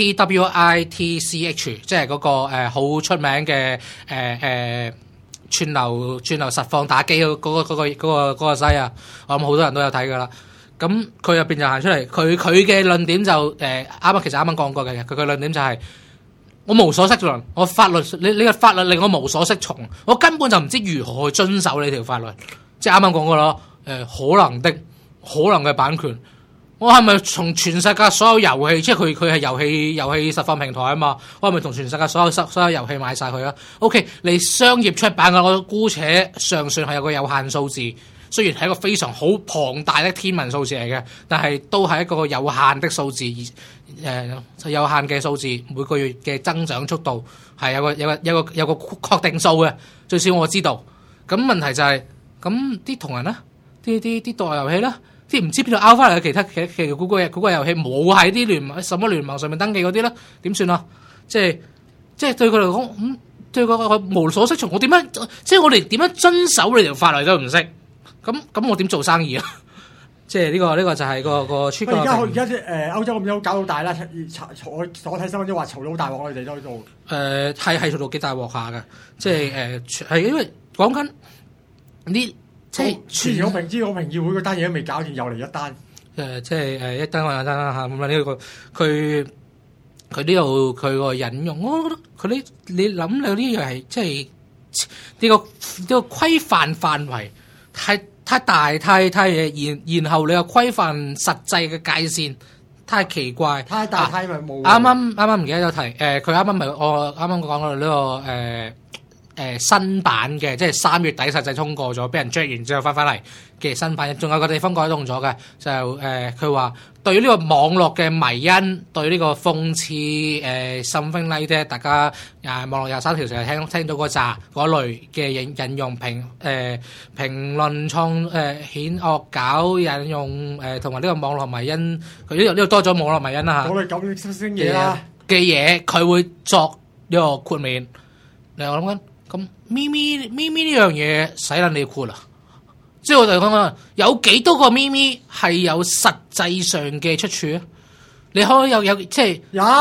TWITCH， 即係嗰個好出名嘅串流實況打機嗰個西啊，我諗好多人都有睇噶啦。咁佢入邊就行出嚟，佢嘅論點就其實啱啱講過嘅，佢嘅論點就係我無所適從，我法律你個法律令我無所適從，我根本就唔知如何去遵守呢條法律，即係啱啱講過咯。可能嘅版權，我係咪從全世界所有遊戲，即係佢係遊戲實況平台啊嘛，我係咪同全世界所有遊戲買晒佢啊 ？OK， 你商業出版嘅，我姑且尚算係有個有限數字，雖然係一個非常好龐大的天文數字嚟嘅，但係都係一個有限的數字，有限嘅數字，每個月嘅增長速度係有個確定數嘅，最少我知道。咁問題就係咁啲同人咧。啲獨立遊戲啦，啲唔知邊度拗翻嚟嘅其他嗰個遊戲冇喺啲什麼聯盟上面登記嗰啲啦，點算啊？即係對佢嚟講，對佢無所適從。我點樣？即係我哋點樣遵守你條法律都唔識，咁我點做生意啊？即係呢個就係個出。而家歐洲咁樣搞到大啦，我睇新聞都話嘈到好大鑊，我哋都喺度。 係嘈到幾大鑊下嘅，即係係因為講緊呢。即係全我明知我評議會嗰單嘢都未搞掂，又嚟一單。 即係一單還一單啦嚇。咁啊呢個佢呢度佢個引用，我覺得佢你諗你呢樣係即係呢個規範範圍太大太嘢，然後你又規範實際嘅界線太奇怪。 太大太咪冇。 啱啱唔記得咗提佢啱啱咪我啱啱講到呢個新版嘅，即係3月底實際通過咗，俾人 drag 完之後翻嚟嘅新版，仲有個地方改動咗嘅，就佢話對呢個網絡嘅迷因，對呢個諷刺something like that，大家網絡23條成日聽到嗰類嘅引用評論顯惡搞引用同埋呢個網絡迷因，佢呢度多咗網絡迷因啦嚇。 我哋咁星嘢啦嘅嘢，佢會作呢個豁免。我諗緊。咁咪咪呢樣嘢使撚你括啦，即係我哋講緊有幾多個咪咪係有實際上嘅出處啊？你可以有即係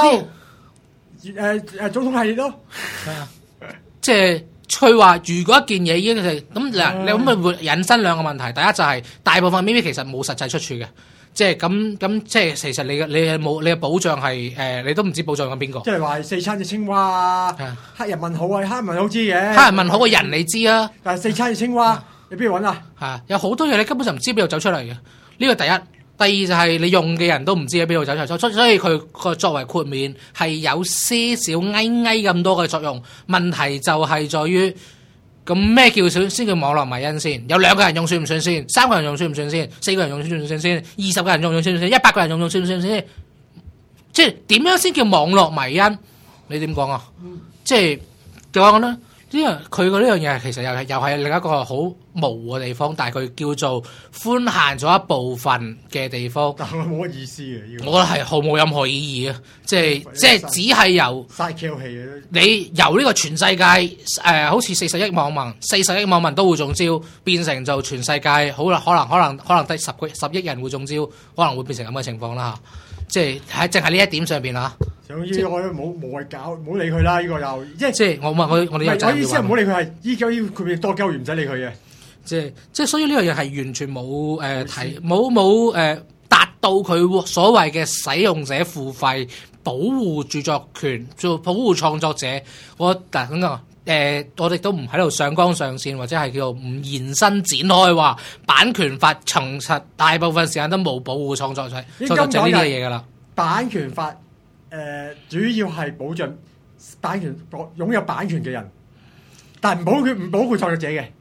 有總統系列咯， 即係佢話如果一件嘢已經係咁嗱，你咁咪會引申兩個問題。第一就係大部分咪咪其實冇實際出處嘅。即係咁，即係其實你嘅保障係你都唔知保障緊邊個？ 即係話4餐隻青蛙啊，黑人問號啊，黑人問號知嘅。 黑人問號嘅人你知啊， 但係4餐隻青蛙你邊度揾啊？ 有好多嘢你根本就唔知邊度走出嚟嘅。呢個第一，第二就係你用嘅人都唔知喺邊度走出嚟，所以佢個作為豁免係有些少咁多嘅作用。問題就係在於。咁咩叫先叫網絡迷因先？有2個人用算唔算先？3個人用算唔算先？4個人用算唔算先？20個人用算唔算先？100個人用算唔算先？即係點樣先叫網絡迷因？你點講啊？即係點講咧？佢個呢樣嘢其實又係另一個好模糊嘅地方，但係佢叫做寬限咗一部分嘅地方。 但係冇乜意思嘅， 我覺得係毫無任何意義啊！即係只係由嘥 Q 氣嘅。你由呢個全世界好似40億網民都會中招，變成就全世界可能得10億人會中招，可能會變成咁嘅情況啦嚇。即係淨係呢一點上邊啊！ 總之我冇謂搞，唔好理佢啦。呢個又即係我哋我意思係唔好理佢，係依家佢多鳩完唔使理佢嘅。 即係所以呢樣嘢係完全冇冇達到佢所謂嘅使用者付費保護著作權，做保護創作者。我哋都唔喺度上綱上線，或者係叫做唔延伸展開話版權法，從實大部分時間都冇保護創作者呢啲嘢噶啦。 版權法主要係保障版權擁有版權嘅人，但係唔保護創作者嘅。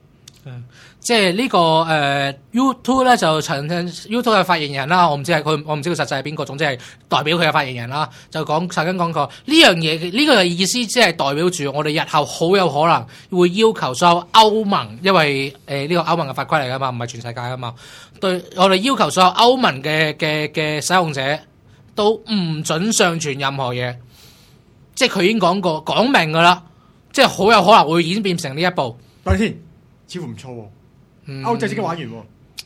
即係呢個YouTube 咧就YouTube 嘅發言人啦，我唔知佢實際係邊個，總之係代表佢嘅發言人啦，就曾經講過呢樣嘢，呢個意思即係代表住我哋日後好有可能會要求所有歐盟，因為呢個歐盟嘅法規嚟噶嘛，唔係全世界噶嘛，對我哋要求所有歐盟嘅使用者都唔准上傳任何嘢，即係佢已經講明噶啦，即係好有可能會演變成呢一步。 等先，似乎唔錯喎。歐洲自己玩完喎，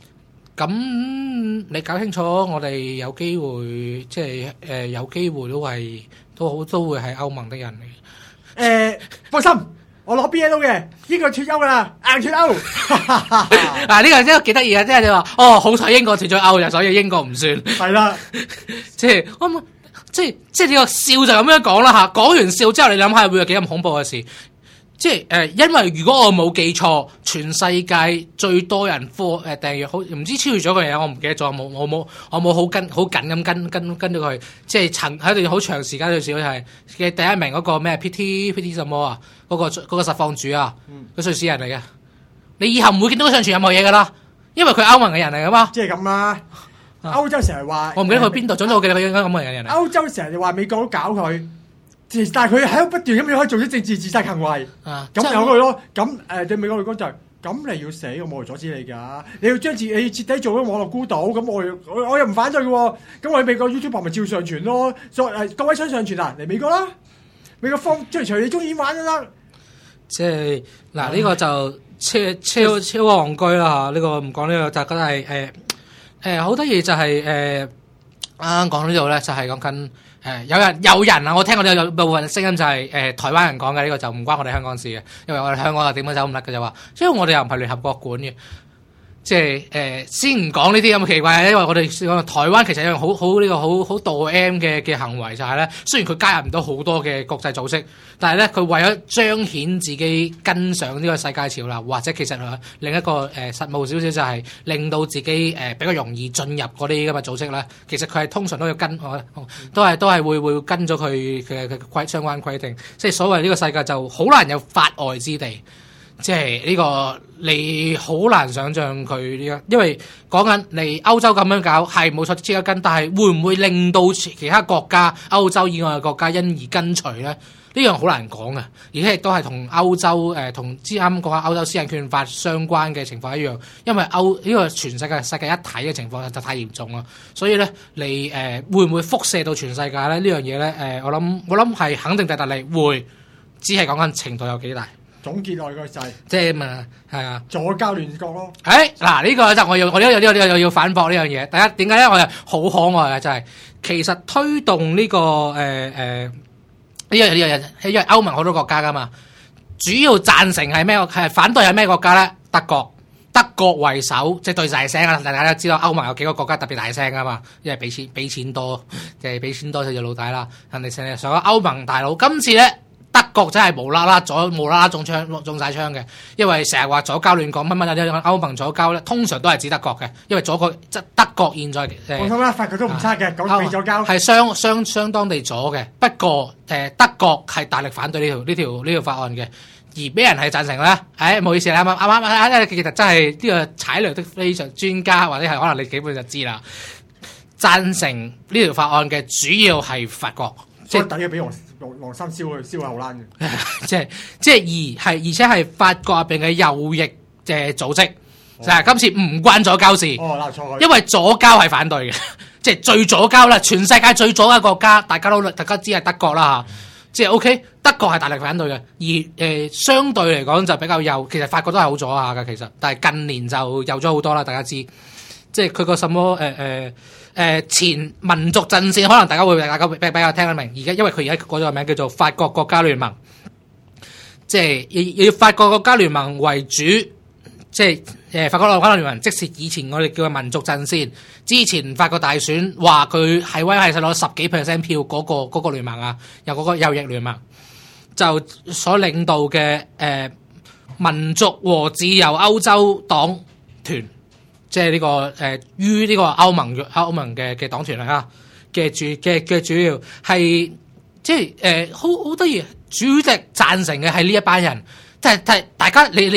咁你搞清楚，我哋有機會，即係有機會都會係歐盟的人嚟。 放心，我攞 BNO 嘅，英國脫歐噶啦，硬脫歐。 嗱，呢個真係幾得意啊！即係你話，好彩英國脫咗歐嘅，所以英國唔算。係啦， 即係呢個笑就咁樣講啦嚇。講完笑之後，你諗下會有幾咁恐怖嘅事？即係因為如果我冇記錯，全世界最多人訂閱好唔知超越咗個嘢，我唔記得咗，我冇好緊咁跟到佢，即係喺度好長時間對住佢係嘅第一名嗰個咩 PT 什麼啊？嗰個實況主啊，個瑞士人嚟嘅，你以後唔會見到佢上傳任何嘢噶啦，因為佢歐盟嘅人嚟噶嘛。 即係咁啦，歐洲成日話我唔記得佢邊度，總之我記得佢應該咁嘅人嚟。 歐洲成日話美國都搞佢。但係佢喺度不斷咁樣可以做啲政治自殺行為，咁有佢咯。咁對美國嚟講就係咁，你要死，我冇嚟阻止你㗎。你要將自己徹底做咗網絡孤島，咁我又唔反對嘅喎。咁我喺美國 YouTube 咪照上傳咯。各位想上傳啊，嚟美國啦，美國放即係隨你中意玩都得。即係嗱，呢個就超戇居啦嚇。呢個唔講呢個，就覺得係好得意就係啱啱講呢度咧，就係講緊。有人啊！我聽過有部分聲音就係台灣人講嘅，呢個就唔關我哋香港事嘅，因為我哋香港又點樣走唔甩嘅就話，因為我哋又唔係聯合國管嘅，即係先唔講呢啲咁奇怪，因為我哋講台灣其實有一樣好墮 M 嘅行為就係咧，雖然佢加入唔到好多嘅國際組織，但係咧佢為咗彰顯自己跟上呢個世界潮流，或者其實另一個實務少少就係令到自己比較容易進入嗰啲咁嘅組織咧，其實佢係通常都要跟，都係會跟咗佢嘅相關規定，即係所謂呢個世界就好難有法外之地。即係呢個你好難想像佢呢個，因為講緊你歐洲咁樣搞係冇錯即刻跟，但係會唔會令到其他國家歐洲以外嘅國家因而跟隨咧？呢樣好難講嘅，而且亦都係同歐洲同啱啱講下歐洲私人權法相關嘅情況一樣，因為呢個全世界一體嘅情況就太嚴重啦，所以咧你會唔會輻射到全世界咧？呢樣嘢咧我諗係肯定大力會，只係講緊程度有幾大。總結落去就係，即係嘛，係啊，左膠亂國咯。嗱呢個就我又要反駁呢樣嘢。第一點解咧？我係好可愛嘅，就係其實推動呢個呢樣嘢，因為歐盟好多國家噶嘛，主要贊成係咩？係反對係咩國家咧？德國為首，即係對大聲啊！大家都知道歐盟有幾個國家特別大聲噶嘛，因為俾錢多，即係俾錢多就老大啦。人哋成日上咗歐盟大佬，今次咧。德國真係無啦啦中晒槍嘅，因為成日話左膠亂港乜乜歐盟左膠咧，通常都係指德國嘅，因為德國現在放心啦，法國都唔差嘅，講左膠係相當地左嘅。不過德國係大力反對呢條法案嘅，而俾人係贊成咧。唔好意思啦，啱其實真係呢個踩雷的非常專家，或者係可能你幾本就知啦。贊成呢條法案嘅主要係法國，即係等於俾黃心燒後欄嘅，即係而且係法國入邊嘅右翼嘅組織，就係今次唔關左膠事，鬧錯，因為左膠係反對嘅，即係最左膠啦，全世界最左嘅國家，大家知係德國啦嚇，即係 OK，德國係大力反對嘅，而相對嚟講就比較右，其實法國都係好左下嘅，其實，但係近年就右咗好多啦，大家知，即係佢個什麼前民族陣線，可能大家比較聽得明。而家因為佢而家改咗個名叫做法國國家聯盟，即係以法國國家聯盟為主，即係法國國家聯盟，即是以前我哋叫嘅民族陣線。之前法國大選話佢係威係攞10幾%票嗰個聯盟啊，有嗰個右翼聯盟就所領導嘅民族和自由歐洲黨團。即係呢個於呢個歐盟嘅黨團嚟啦，嘅主要係即係好得意，主席贊成嘅係呢一班人，即係大家你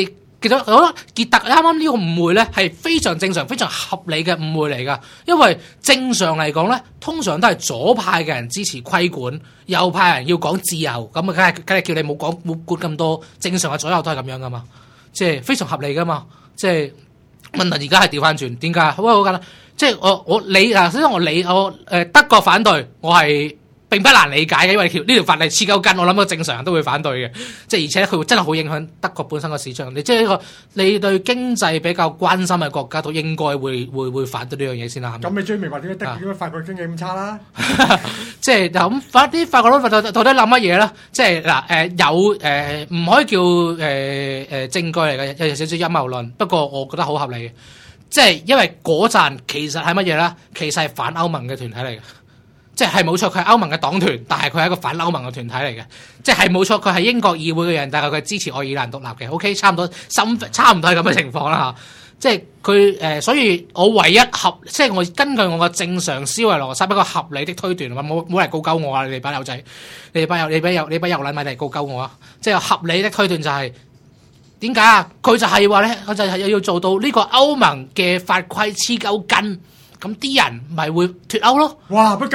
其實我覺得傑特啱啱呢個誤會咧係非常正常、非常合理嘅誤會嚟㗎。因為正常嚟講咧，通常都係左派嘅人支持規管，右派人要講自由，咁啊梗係叫你冇管咁多。正常嘅左右都係咁樣㗎嘛，即係非常合理㗎嘛。即係問題而家係調翻轉，點解？好簡單，即係你首先我德國反對，我係並不難理解嘅，因為呢條法例黐鳩筋，我諗個正常人都會反對嘅。即係而且佢真係好影響德國本身個市場。你即係你對經濟比較關心嘅國家都應該會反對呢樣嘢先啦。 咁你最明白點解點解法國經濟咁差啦？ 即係咁法國佬到底諗乜嘢咧？即係有唔可以叫證據嚟嘅，有少少陰謀論。不過我覺得好合理嘅，即係因為嗰陣其實係乜嘢咧？其實係反歐盟嘅團體嚟嘅。即係冇錯，佢係歐盟嘅黨團，但係佢係一個反歐盟嘅團體嚟嘅。即係冇錯，佢係英國議會嘅人，但係佢係支持愛爾蘭獨立嘅。OK， 差唔多係咁嘅情況啦嚇。即係佢所以我唯一即係我根據我嘅正常思維邏輯一個合理的推斷，冇嚟告鳩我啊！你哋班友仔，你班友撚咪嚟告鳩我啊！即係合理的推斷就係點解啊？佢就係話咧，佢就係要做到呢個歐盟嘅法規黐鳩筋。咁啲人咪會脫歐咯？哇！乜咁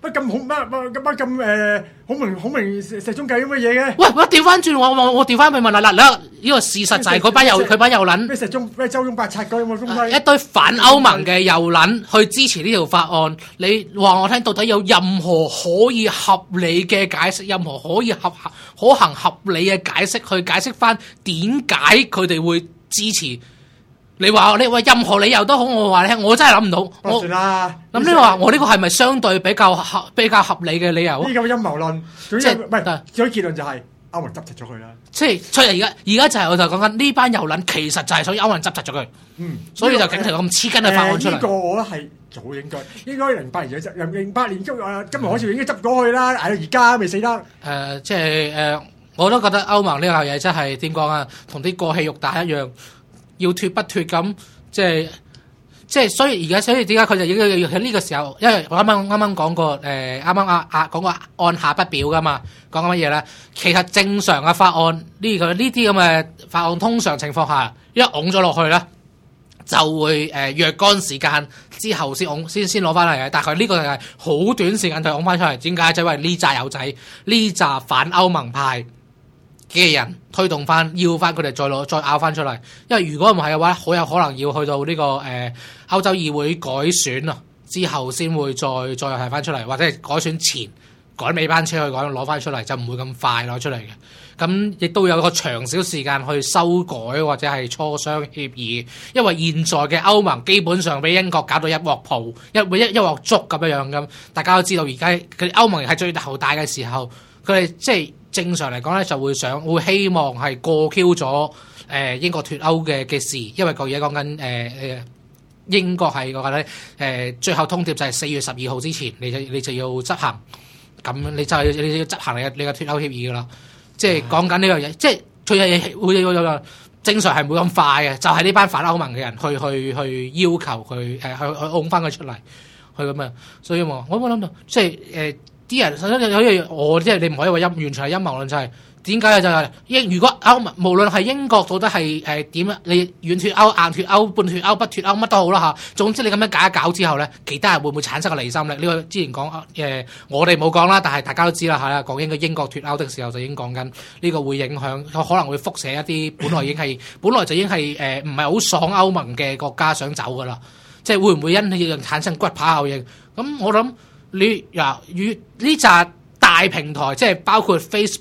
好明石中計咁嘅嘢嘅？喂！我調翻轉，我調翻去問啦，呢個事實就係佢班右撚咩周中八拆嗰啲一堆反歐盟嘅右撚去支持呢條法案。你話我聽，到底有任何可以合理嘅解釋，任何可以可行合理嘅解釋去解釋翻點解佢哋會支持？你話任何理由都好，我話你聽，我真係諗唔到。我算啦。咁你話我呢個係咪相對比較合理嘅理由？ 呢個陰謀論，即係唔係？最結論就係歐盟執柒咗佢啦。 即係所以而家就係我就講緊呢班右撚，其實就係想歐盟執柒咗佢。所以就整條咁黐筋嘅法案出嚟。 呢個我覺得係早應該08年就08年今日開始應該執過去啦。而家未死得。 即係我都覺得歐盟呢個嘢真係點講啊？同啲過氣肉彈一樣。要脫不脫咁，即係，所以點解佢就要喺呢個時候？因為我啱啱講過，講過按下不表噶嘛，講緊乜嘢咧？其實正常嘅法案呢啲咁嘅法案，通常情況下一拱咗落去咧，就會若干時間之後先攞翻嚟嘅。但係呢個係好短時間就拱翻出嚟，點解？就因為呢紮友仔，呢紮反歐盟派嘅人推動翻，要翻佢哋再拗翻出嚟，因為如果唔係嘅話，好有可能要去到呢個歐洲議會改選啊之後，先會再提翻出嚟，或者係改選前趕尾班車去攞翻出嚟，就唔會咁快攞出嚟嘅。咁亦都有個長少時間去修改或者係磋商協議，因為現在嘅歐盟基本上俾英國搞到一鑊泡，一鑊粥咁樣咁。大家都知道而家佢歐盟係最頭大嘅時候，佢哋即係。正常嚟講咧，就會希望係過 Q 咗英國脫歐嘅事，因為個嘢講緊英國係講緊最後通牒就係4月12號之前，你就要執行，咁你要執行你嘅脫歐協議噶啦，即係講緊呢樣嘢，即係佢會有正常係唔會咁快嘅，就係呢班反歐盟嘅人去要求佢去拱翻佢出嚟，去咁樣，所以我冇諗到，即係啲人首先有一樣，我即係你唔可以話完全係陰謀論，就係點解就係如果歐盟無論係英國到底係點啊，你軟脱歐、硬脱歐、半脱歐、不脱歐乜都好啦嚇。總之你咁樣搞一搞之後咧，其他人會唔會產生個離心力？呢個之前講我哋冇講啦，但係大家都知啦嚇。講英國脱歐的時候就已經講緊呢個會影響，可能會輻射一啲本來就已經係唔係好爽歐盟嘅國家想走噶啦，即係會唔會因呢樣產生骨牌效應？咁我諗。與呢扎大平台，即係包括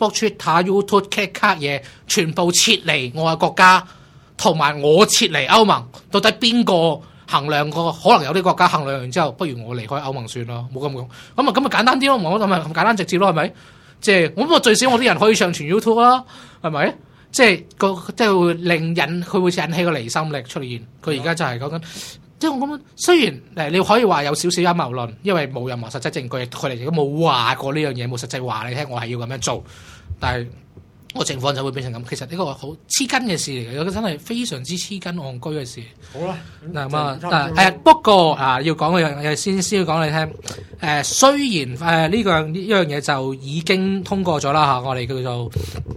Facebook、Twitter、YouTube、Kakao 嘢，全部撤離我嘅國家，同埋我撤離歐盟，到底邊個衡量過？可能有啲國家衡量完之後，不如我離開歐盟算咯，冇咁講。咁咪簡單啲咯，我咁咪咁簡單直接咯，係咪？即係我最少我啲人可以上傳 YouTube 啦，係咪？即係會引起個離心力出現。佢而家就係講緊。即係我咁，雖然你可以話有少少陰謀論，因為冇任何實質證據，佢哋亦都冇話過呢樣嘢，冇實際話你聽，我係要咁樣做。但係個情況就會變成咁。其實呢個好黐筋嘅事嚟嘅，真係非常之黐筋戇居嘅事。 好啦， 嗱不過要講嘅嘢先要講你聽。雖然呢樣嘢就已經通過咗啦嚇，我哋叫做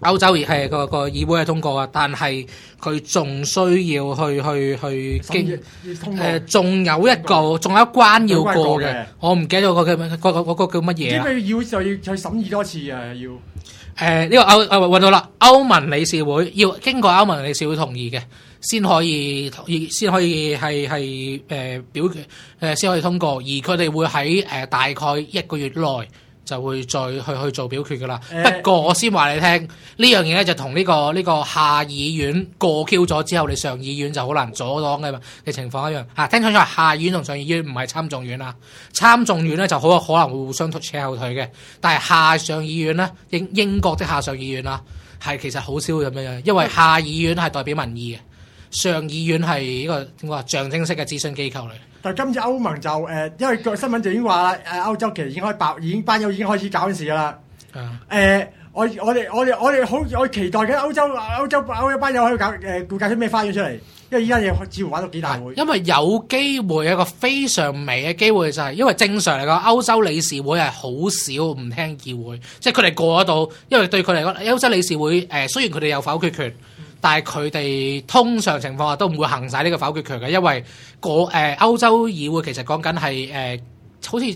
歐洲係個議會係通過啊，但係佢仲需要去經仲有一關要過嘅，我唔記得咗個叫乜嘢啊？ 因為要就要去審議多次啊，要呢個揾到啦，歐盟理事會要經過歐盟理事會同意嘅，先可以係表決先可以通過，而佢哋會喺大概一個月內就會再去做表決噶啦。不過我先話你聽，呢樣嘢咧就同呢個下議院過 Q 咗之後，你上議院就好難阻擋嘅情況一樣。聽清楚，下議院同上議院唔係參眾院啊。參眾院咧就好有可能會互相扯後腿嘅，但係下上議院咧，英國的下上議院啦，係其實好少咁樣，因為下議院係代表民意嘅，上議院係呢個點講啊，象徵式嘅諮詢機構嚟。 但係今次歐盟就因為個新聞就已經話啦，歐洲其實已經班友已經開始搞緊事㗎啦。我期待緊歐洲班友可以估計出咩花樣出嚟，因為依家嘢似乎玩到幾大會。 因為有機會有一個非常微嘅機會就係，因為正常嚟講，歐洲理事會係好少唔聽議會，即係佢哋過得到，因為對佢嚟講，歐洲理事會雖然佢哋有否決權。但係佢哋通常情況下都唔會行使呢個否決權嘅，因為歐洲議會其實講緊係好似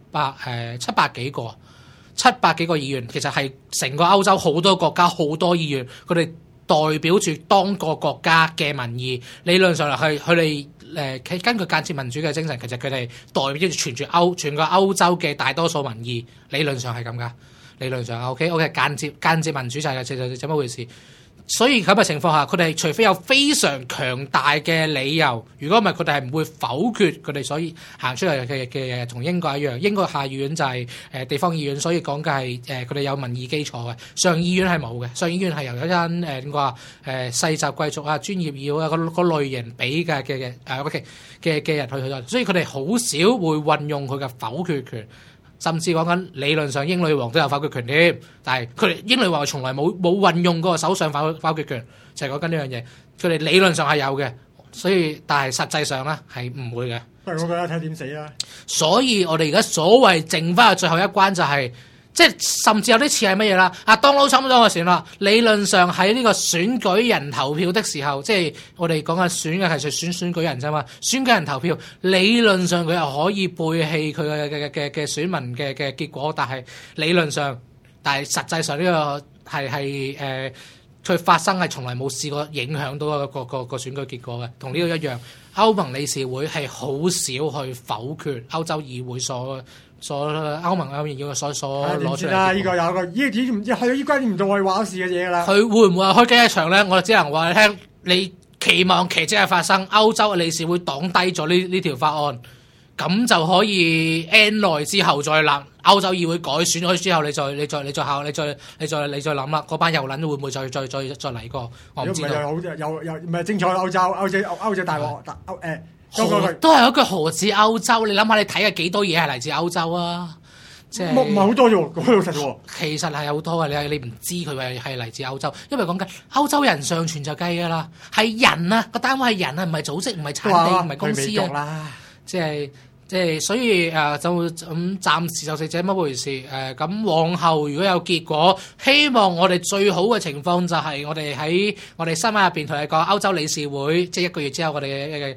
700幾個議員，其實係成個歐洲好多國家好多議員，佢哋代表住當個國家嘅民意。理論上係佢哋根據間接民主嘅精神，其實佢哋代表住全個歐洲嘅大多數民意。理論上係咁噶，理論上 OK 間接民主就係怎麼回事？所以咁嘅情況下，佢哋除非有非常強大嘅理由，如果唔係佢哋係唔會否決佢哋所以行出嚟嘅嘢，同英國一樣。英國下議院就係地方議院，所以講嘅係佢哋有民意基礎嘅。上議院係冇嘅，上議院係由一間點講啊世襲貴族啊專業議會啊個類型俾嘅人去，所以佢哋好少會運用佢嘅否決權。甚至講緊理論上英女王都有否決權添，但係佢哋英女王從來冇運用過首相否決權，就係講緊呢樣嘢。佢哋理論上係有嘅，所以但係實際上咧係唔會嘅。 不過我覺得睇點死啦。 所以我哋而家所謂剩翻嘅最後一關就係、即係甚至有啲似係乜嘢啦？Donald Trump咗嘅時啦，理論上喺呢個選舉人投票的時候，即係我哋講緊選嘅係選舉人啫嘛。選舉人投票理論上佢又可以背棄佢嘅選民嘅結果，但係實際上呢個係佢發生係從來冇試過影響到個選舉結果嘅，同呢個一樣。歐盟理事會係好少去否決歐洲議會歐盟議會所攞出嚟。 啦，呢個有個依關唔到我話事嘅嘢啦。 佢會唔會開幾多場咧？我就只能話你聽，你期望奇蹟係發生，歐洲嘅理事會擋低咗呢條法案，咁就可以 N 耐之後再立。歐洲議會改選咗之後，你再諗啦。嗰班又撚會唔會再嚟過？我唔知道。 如果唔係又唔係精彩歐洲大鑊都係一句何止歐洲？你諗下，你睇嘅幾多嘢係嚟自歐洲啊？即係唔係好多啫喎，講老實喎。 其實係好多嘅，你唔知佢係嚟自歐洲，因為講緊歐洲人上傳就計㗎啦，係人啊，個單位係人啊，唔係組織，唔係產地，唔係公司啊，即係所以就咁暫時就是這麼回事。咁往後如果有結果，希望我哋最好嘅情況就係我哋喺我哋新聞入邊同你講歐洲理事會，即係1個月之後我哋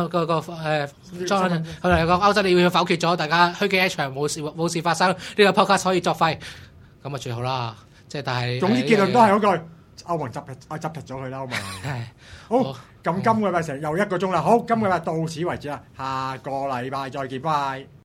歐洲理事會否決咗，大家虛驚一場，冇事發生，呢個 podcast 可以作廢，咁啊最好啦。即係但係總之結論都係嗰句。歐盟執咗佢啦，歐盟。好，咁今個禮拜成又1個鐘啦。好，今個禮拜到此為止啦。下個禮拜再見，拜。